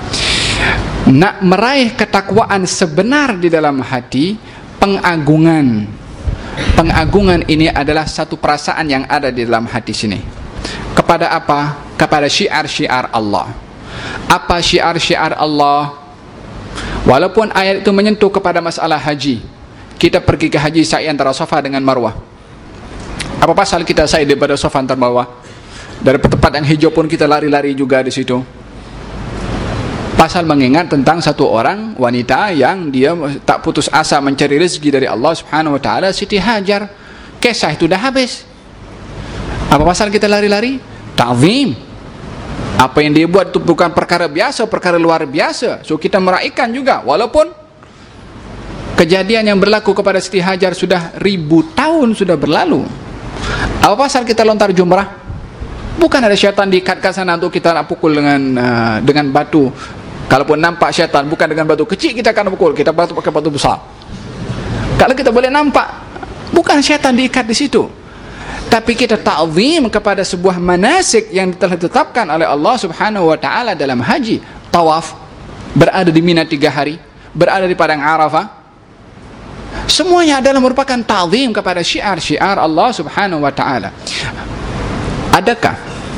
Nak meraih ketakwaan sebenar di dalam hati, pengagungan pengagungan ini adalah satu perasaan yang ada di dalam hati sini. Kepada apa? Kepada syiar-syiar Allah. Apa syiar-syiar Allah? Walaupun ayat itu menyentuh kepada masalah haji, kita pergi ke haji sa'i antara Safa dengan Marwah. Apa pasal kita sa'i daripada Safa antar Marwah? Dari tempat yang hijau pun kita lari-lari juga di situ. Pasal mengingat tentang satu orang wanita yang dia tak putus asa mencari rezeki dari Allah Subhanahu wa taala, Siti Hajar. Kisah itu dah habis. Apa pasal kita lari-lari? Ta'zim. Apa yang dia buat itu bukan perkara biasa, perkara luar biasa. So kita meraihkan juga, walaupun kejadian yang berlaku kepada Siti Hajar sudah ribu tahun sudah berlalu. Apa pasal kita lontar jumrah? Bukan ada syaitan diikat ke sana untuk kita nak pukul dengan uh, dengan batu. Kalaupun nampak syaitan, bukan dengan batu kecil kita akan pukul, kita batu pakai batu besar. Kalau kita boleh nampak, bukan syaitan diikat di situ. Tapi kita ta'zim kepada sebuah manasik yang telah ditetapkan oleh Allah Subhanahu wa taala dalam haji. Tawaf, berada di Mina tiga hari, berada di padang Arafah. Semuanya adalah merupakan ta'zim kepada syiar-syiar Allah Subhanahu wa taala. Adakah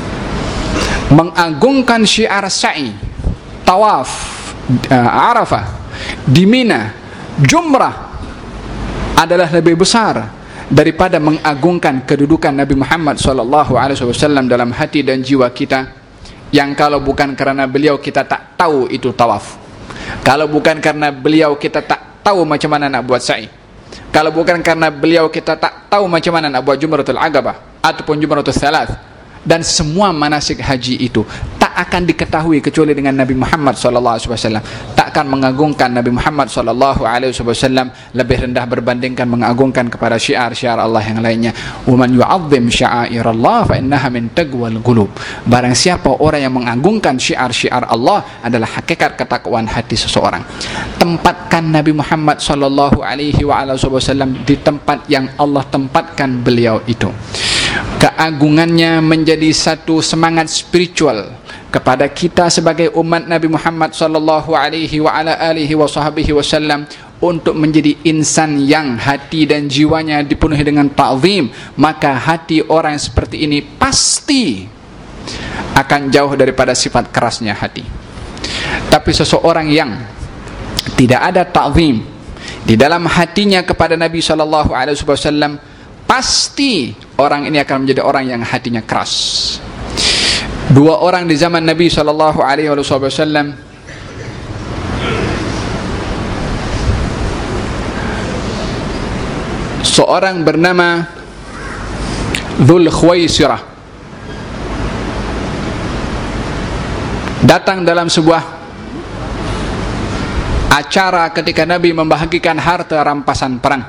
mengagungkan syiar sa'i, tawaf, uh, Arafah, di Mina, jumrah adalah lebih besar daripada mengagungkan kedudukan Nabi Muhammad sallallahu alaihi wasallam dalam hati dan jiwa kita, yang kalau bukan kerana beliau kita tak tahu itu tawaf, kalau bukan karena beliau kita tak tahu macam mana nak buat sa'i, kalau bukan karena beliau kita tak tahu macam mana nak buat jumratul aqabah ataupun jumratul thalath dan semua manasik haji itu, tak akan diketahui kecuali dengan Nabi Muhammad sallallahu alaihi wasallam. Takkan mengagungkan Nabi Muhammad sallallahu alaihi wasallam lebih rendah berbandingkan mengagungkan kepada syiar-syiar Allah yang lainnya. Wa man yu'azzim sya'airallah fa innaha min taqwal qulub. Barang siapa orang yang mengagungkan syiar-syiar Allah adalah hakikat ketakwaan hati seseorang. Tempatkan Nabi Muhammad sallallahu alaihi wasallam di tempat yang Allah tempatkan beliau itu. Keagungannya menjadi satu semangat spiritual kepada kita sebagai umat Nabi Muhammad sallallahu alaihi wa ala alihi wasallam untuk menjadi insan yang hati dan jiwanya dipenuhi dengan ta'zim. Maka hati orang seperti ini pasti akan jauh daripada sifat kerasnya hati. Tapi seseorang yang tidak ada ta'zim di dalam hatinya kepada Nabi sallallahu alaihi wasallam, pasti orang ini akan menjadi orang yang hatinya keras. Dua orang di zaman Nabi sallallahu alaihi wasallam seorang bernama Dzul Khuwaisirah datang dalam sebuah acara ketika Nabi membahagikan harta rampasan perang.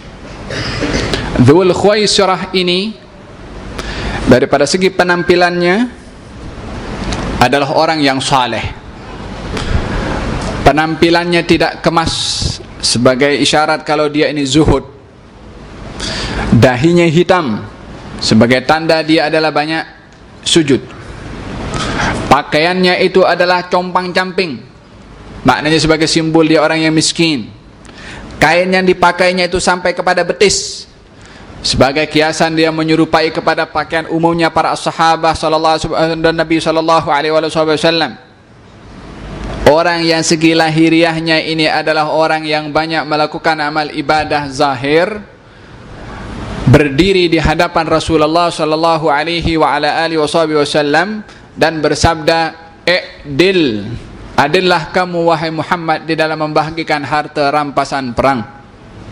Dzul Khuwaisirah ini daripada segi penampilannya adalah orang yang saleh. Penampilannya tidak kemas sebagai isyarat kalau dia ini zuhud. Dahinya hitam sebagai tanda dia adalah banyak sujud. Pakaiannya itu adalah compang-camping, maknanya sebagai simbol dia orang yang miskin. Kain yang dipakainya itu sampai kepada betis, sebagai kiasan dia menyerupai kepada pakaian umumnya para sahabat sallallahu alaihi wasallam dan Nabi sallallahu alaihi wasallam. Orang yang segi lahiriahnya ini adalah orang yang banyak melakukan amal ibadah zahir, berdiri di hadapan Rasulullah sallallahu alaihi wa ala alihi wasallam dan bersabda, "I'dil, adillah kamu wahai Muhammad di dalam membahagikan harta rampasan perang."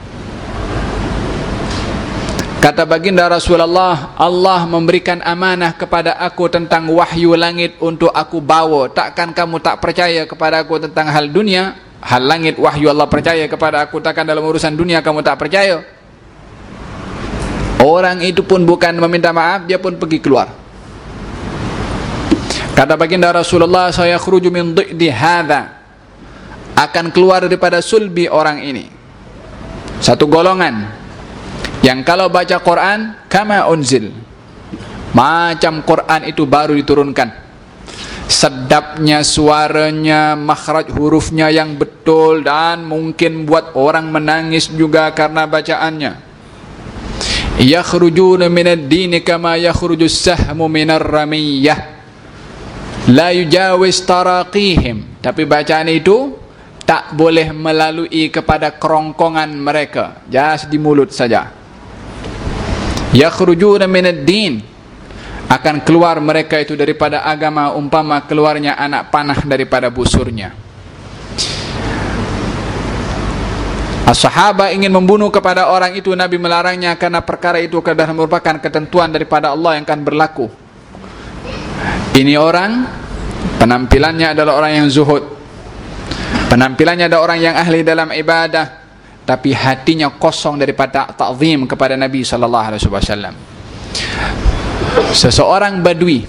Kata baginda Rasulullah, Allah memberikan amanah kepada aku tentang wahyu langit untuk aku bawa. Takkan kamu tak percaya kepada aku tentang hal dunia? Hal langit wahyu Allah percaya kepada aku, takkan dalam urusan dunia kamu tak percaya? Orang itu pun bukan meminta maaf, dia pun pergi keluar. Kata baginda Rasulullah, saya khruju min dhi'di hadha, akan keluar daripada sulbi orang ini satu golongan yang kalau baca Quran kama unzil, macam Quran itu baru diturunkan. Sedapnya suaranya, makhraj hurufnya yang betul, dan mungkin buat orang menangis juga karena bacaannya. Yakhrujuna minad dini kama yakhrujus sahmu minar ramiyah la yujawiz taraqihim, tapi bacaan itu tak boleh melalui kepada kerongkongan mereka, just di mulut saja. Yakhrujuna minad din, akan keluar mereka itu daripada agama umpama keluarnya anak panah daripada busurnya. As-sahabah ingin membunuh kepada orang itu, Nabi melarangnya karena perkara itu adalah merupakan ketentuan daripada Allah yang akan berlaku. Ini orang penampilannya adalah orang yang zuhud, penampilannya adalah orang yang ahli dalam ibadah, tapi hatinya kosong daripada ta'zim kepada Nabi sallallahu alaihi wasallam. Seseorang badui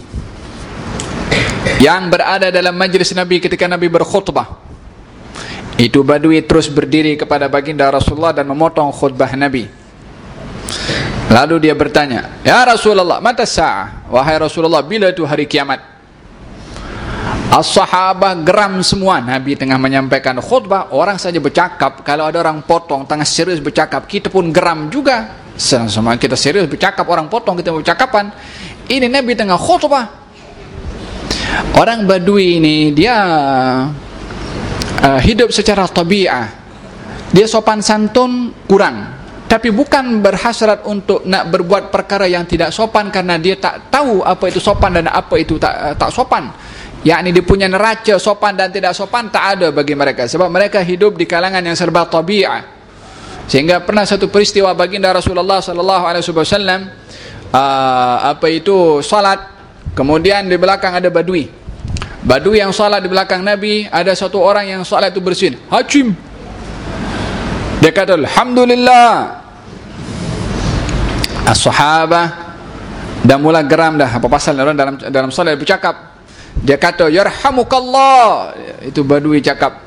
yang berada dalam majlis Nabi ketika Nabi berkhutbah, itu badui terus berdiri kepada baginda Rasulullah dan memotong khutbah Nabi. Lalu dia bertanya, "Ya Rasulullah, mata sa'ah?" Wahai Rasulullah, bila itu hari kiamat? As-sahabah geram semua. Nabi tengah menyampaikan khutbah, orang saja bercakap. Kalau ada orang potong tengah serius bercakap, kita pun geram juga. Sama-sama kita serius bercakap, orang potong kita bercakapan. Ini Nabi tengah khutbah. Orang badui ini dia uh, hidup secara tabi'ah. Dia sopan santun kurang, tapi bukan berhasrat untuk nak berbuat perkara yang tidak sopan, karena dia tak tahu apa itu sopan dan apa itu tak tak sopan. Yakni dia punya neraca sopan dan tidak sopan tak ada bagi mereka, sebab mereka hidup di kalangan yang serba tabi'ah. Sehingga pernah satu peristiwa baginda Rasulullah sallallahu alaihi wasallam uh, apa itu salat, kemudian di belakang ada badui. Badui yang salat di belakang Nabi, ada satu orang yang salat itu bersin, hacim. Dia kata alhamdulillah. As-sahabah dah mula geram dah, apa pasal orang dalam dalam salat bercakap. Dia kata yarhamukallah. Itu badui cakap.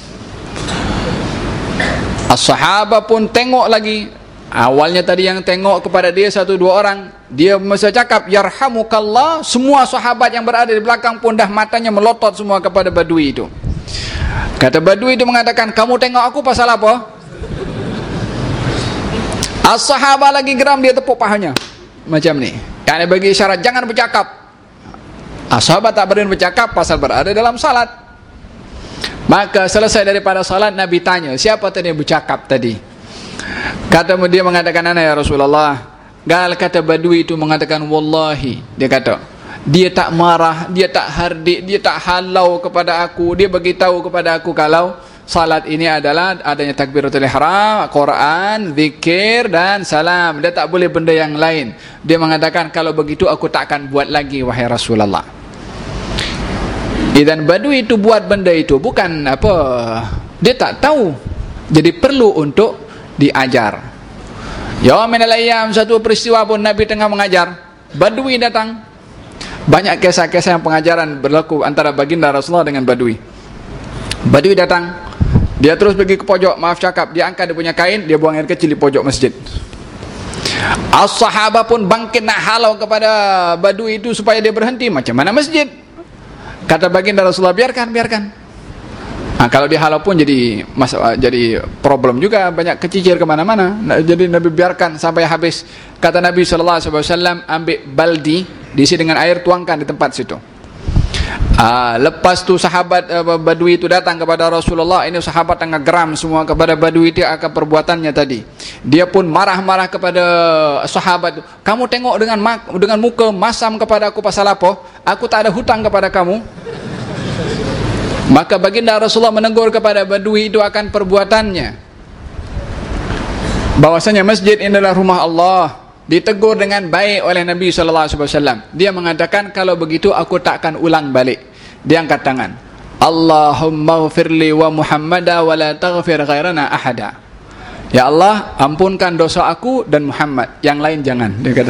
As-sahabah pun tengok lagi. Awalnya tadi yang tengok kepada dia satu dua orang, dia masa cakap yarhamukallah, semua sahabat yang berada di belakang pun dah matanya melotot semua kepada badui itu. Kata badui itu mengatakan, kamu tengok aku pasal apa? As-sahabah lagi geram, dia tepuk pahanya macam ni, yang bagi isyarat jangan bercakap. As-sahabat tak berani bercakap pasal berada dalam salat. Maka selesai daripada salat, Nabi tanya, siapa tadi yang bercakap tadi? Kata dia mengatakan, ana ya Rasulullah. Gal kata badui itu mengatakan, wallahi, dia kata, dia tak marah, dia tak hardik, dia tak halau kepada aku. Dia beritahu kepada aku kalau salat ini adalah adanya takbiratul ihram, Quran, zikir dan salam. Dia tak boleh benda yang lain. Dia mengatakan, kalau begitu aku tak akan buat lagi wahai Rasulullah. Dan badui itu buat benda itu bukan apa, dia tak tahu, jadi perlu untuk diajar. Ya minal ayyam, satu peristiwa pun Nabi tengah mengajar, badui datang. Banyak kisah-kisah yang pengajaran berlaku antara baginda Rasulullah dengan badui. Badui datang, dia terus pergi ke pojok, maaf cakap, dia angkat dia punya kain, dia buang air kecil di pojok masjid. As-sahabah pun bangkit nak halau kepada badui itu supaya dia berhenti. Macam mana masjid? Kata baginda Rasulullah, biarkan, biarkan. Nah, kalau dihalau pun jadi masalah, jadi problem juga, banyak kecicir kemana-mana. Jadi Nabi biarkan sampai habis. Kata Nabi sallallahu alaihi wasallam, ambil baldi, diisi dengan air, tuangkan di tempat situ. Ah, lepas tu sahabat uh, badui itu datang kepada Rasulullah. Ini sahabat tengah geram semua kepada badui itu akan perbuatannya tadi. Dia pun marah-marah kepada sahabat. Kamu tengok dengan dengan muka masam kepada aku pasal apa? Aku tak ada hutang kepada kamu. Maka baginda Rasulullah menegur kepada badui itu akan perbuatannya, bahwasanya masjid ini adalah rumah Allah. Ditegur dengan baik oleh Nabi sallallahu alaihi wasallam. Dia mengatakan, kalau begitu aku tak akan ulang balik. Dia angkat tangan, Allahumma ghfirli wa Muhammada wa la taghfir ghairana ahada. Ya Allah, ampunkan dosa aku dan Muhammad, yang lain jangan, dia kata.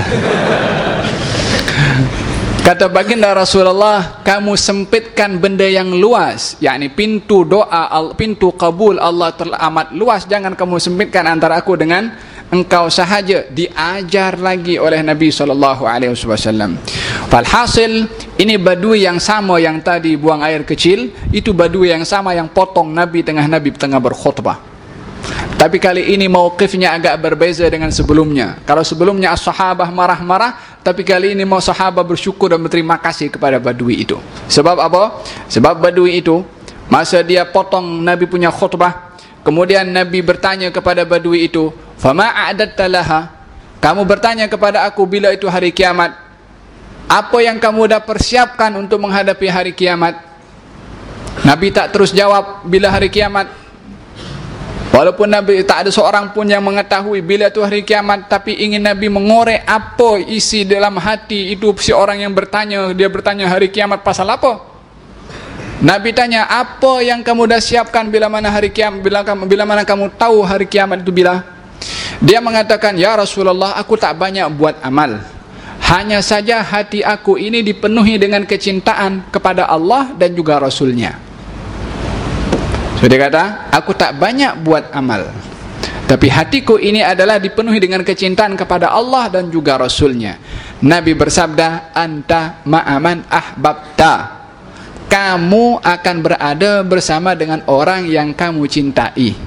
Kata baginda Rasulullah, kamu sempitkan benda yang luas, yakni pintu doa, pintu kabul Allah telah amat luas. Jangan kamu sempitkan antara aku dengan engkau sahaja. Diajar lagi oleh Nabi sallallahu alaihi wasallam. Walhasil, ini badui yang sama yang tadi buang air kecil, itu badui yang sama yang potong Nabi tengah Nabi tengah berkhutbah. Tapi kali ini mauqifnya agak berbeza dengan sebelumnya. Kalau sebelumnya as-sahabah marah-marah, tapi kali ini mau sahabat bersyukur dan berterima kasih kepada badui itu. Sebab apa? Sebab badui itu, masa dia potong Nabi punya khutbah, kemudian Nabi bertanya kepada badui itu, fama a'adatta laha? Kamu bertanya kepada aku bila itu hari kiamat, apa yang kamu dah persiapkan untuk menghadapi hari kiamat? Nabi tak terus jawab bila hari kiamat. Walaupun Nabi tak ada seorang pun yang mengetahui bila itu hari kiamat, tapi ingin Nabi mengorek apa isi dalam hati itu si orang yang bertanya. Dia bertanya hari kiamat pasal apa? Nabi tanya, apa yang kamu dah siapkan bila mana hari kiamat, bila, bila mana kamu tahu hari kiamat itu bila? Dia mengatakan, ya Rasulullah, aku tak banyak buat amal, hanya saja hati aku ini dipenuhi dengan kecintaan kepada Allah dan juga Rasulnya. So dia kata, aku tak banyak buat amal, tapi hatiku ini adalah dipenuhi dengan kecintaan kepada Allah dan juga Rasulnya. Nabi bersabda, anta ma'aman ahbabta, kamu akan berada bersama dengan orang yang kamu cintai.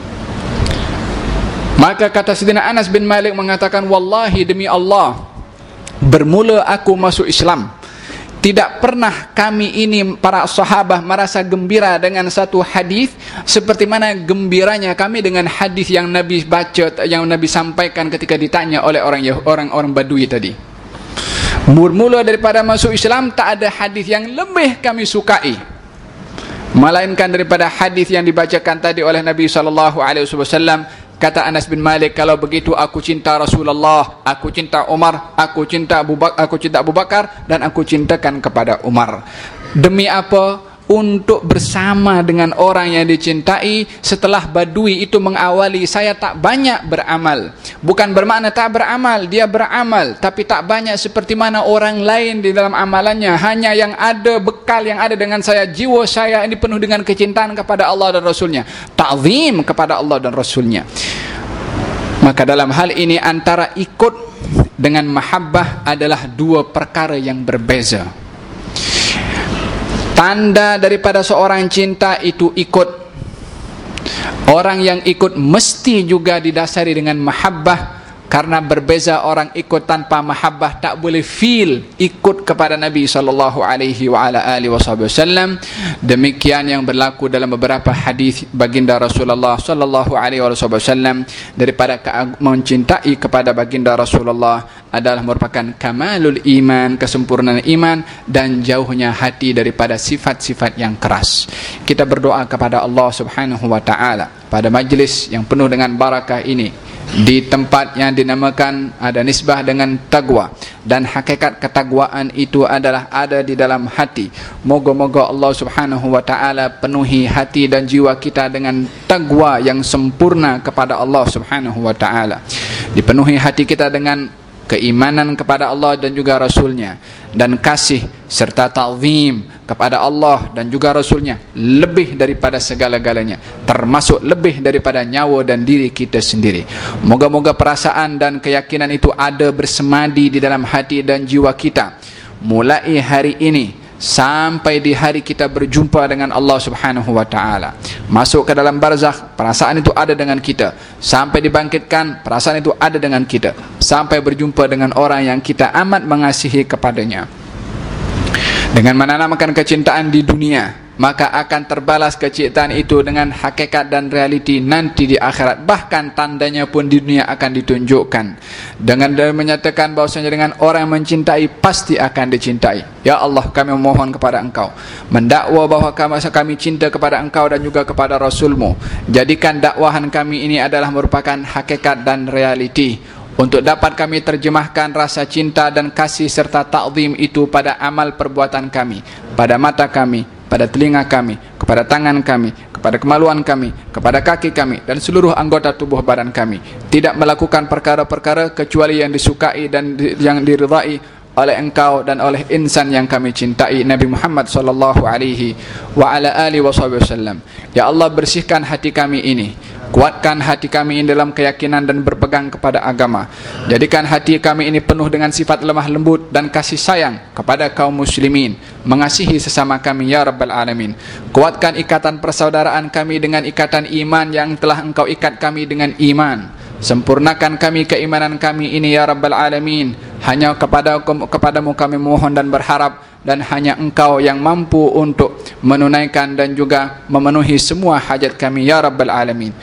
Maka kata Sayyidina Anas bin Malik mengatakan, wallahi demi Allah, bermula aku masuk Islam, tidak pernah kami ini para sahabat merasa gembira dengan satu hadis seperti mana gembiranya kami dengan hadis yang Nabi baca, yang Nabi sampaikan ketika ditanya oleh orang orang-orang Badui tadi. Bermula daripada masuk Islam, tak ada hadis yang lebih kami sukai melainkan daripada hadis yang dibacakan tadi oleh Nabi sallallahu alaihi wasallam. Kata Anas bin Malik, kalau begitu aku cinta Rasulullah, aku cinta Umar, aku cinta Abu Bakar, aku cinta Abu Bakar dan aku cintakan kepada Umar. Demi apa? Untuk bersama dengan orang yang dicintai. Setelah badui itu mengawali, saya tak banyak beramal. Bukan bermakna tak beramal, dia beramal tapi tak banyak seperti mana orang lain di dalam amalannya. Hanya yang ada, bekal yang ada dengan saya, jiwa saya ini penuh dengan kecintaan kepada Allah dan Rasulnya, ta'zim kepada Allah dan Rasulnya. Maka dalam hal ini antara ikut dengan mahabbah adalah dua perkara yang berbeza. Tanda daripada seorang cinta itu ikut. Orang yang ikut mesti juga didasari dengan mahabbah. Karena berbeza orang ikut tanpa mahabbah, tak boleh feel ikut kepada Nabi sallallahu alaihi wa ala alihi wasallam. Demikian yang berlaku dalam beberapa hadis baginda Rasulullah sallallahu alaihi wasallam. Daripada mencintai kepada baginda Rasulullah adalah merupakan kamalul iman, kesempurnaan iman, dan jauhnya hati daripada sifat-sifat yang keras. Kita berdoa kepada Allah Subhanahu wa taala pada majlis yang penuh dengan barakah ini, di tempat yang dinamakan ada nisbah dengan taqwa, dan hakikat ketakwaan itu adalah ada di dalam hati. Moga-moga Allah Subhanahu wa taala penuhi hati dan jiwa kita dengan taqwa yang sempurna kepada Allah Subhanahu wa taala. Dipenuhi hati kita dengan keimanan kepada Allah dan juga Rasulnya, dan kasih serta ta'zim kepada Allah dan juga Rasulnya lebih daripada segala-galanya, termasuk lebih daripada nyawa dan diri kita sendiri. Moga-moga perasaan dan keyakinan itu ada bersemadi di dalam hati dan jiwa kita mulai hari ini sampai di hari kita berjumpa dengan Allah Subhanahu wa taala. Masuk ke dalam barzakh, perasaan itu ada dengan kita. Sampai dibangkitkan, perasaan itu ada dengan kita. Sampai berjumpa dengan orang yang kita amat mengasihi kepadanya. Dengan menanamkan kecintaan di dunia, maka akan terbalas kecintaan itu dengan hakikat dan realiti nanti di akhirat. Bahkan tandanya pun di dunia akan ditunjukkan dengan menyatakan bahwasanya dengan orang yang mencintai pasti akan dicintai. Ya Allah, kami memohon kepada Engkau, mendakwa bahwa kami, kami cinta kepada Engkau dan juga kepada Rasul-Mu. Jadikan dakwahan kami ini adalah merupakan hakikat dan realiti, untuk dapat kami terjemahkan rasa cinta dan kasih serta ta'zim itu pada amal perbuatan kami, pada mata kami, pada telinga kami, kepada tangan kami, kepada kemaluan kami, kepada kaki kami, dan seluruh anggota tubuh badan kami. Tidak melakukan perkara-perkara kecuali yang disukai dan di, yang diridai oleh Engkau dan oleh insan yang kami cintai, Nabi Muhammad sallallahu alaihi wa ala alihi wasallam. Ya Allah, bersihkan hati kami ini, kuatkan hati kami ini dalam keyakinan dan berpegang kepada agama. Jadikan hati kami ini penuh dengan sifat lemah lembut dan kasih sayang kepada kaum muslimin, mengasihi sesama kami ya Rabbal Alamin. Kuatkan ikatan persaudaraan kami dengan ikatan iman yang telah Engkau ikat kami dengan iman. Sempurnakan kami keimanan kami ini ya Rabbal Alamin. Hanya kepada kepadamu kami mohon dan berharap, dan hanya Engkau yang mampu untuk menunaikan dan juga memenuhi semua hajat kami ya Rabbal Alamin.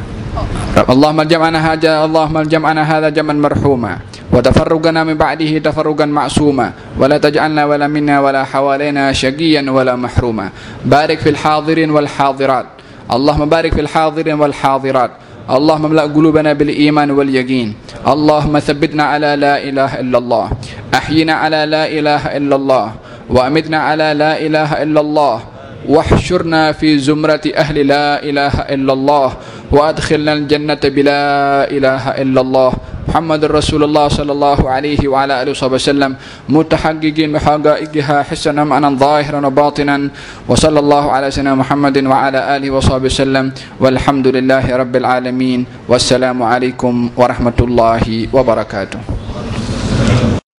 Allahumma jam'ana haja Allahumma jam'ana hadha jam'an marhuma, wa tafarrugana min ba'dihi tafarrugan ma'suma, wa la taj'alna wala minna wala hawalaina syaqiyan wala mahruma. Barik fil hadirin wal hadirat. Allahumma barik fil hadirin wal hadirat. اللهم املأ قلوبنا بالإيمان واليقين. اللهم ثبتنا على لا إله إلا الله. أحينا على لا إله إلا الله، وأمتنا على لا إله إلا الله، واحشرنا في زمرة أهل لا إله إلا الله، وأدخلنا الجنة بلا إله إلا الله. محمد رسول الله صلى الله عليه وعلى آله وسلم، متحققين بحقائقها حسنا معنا ظاهرا وباطنا. وصلى الله على سيدنا محمد وعلى آله وصحبه وسلم، والحمد لله رب العالمين، والسلام عليكم ورحمة الله وبركاته.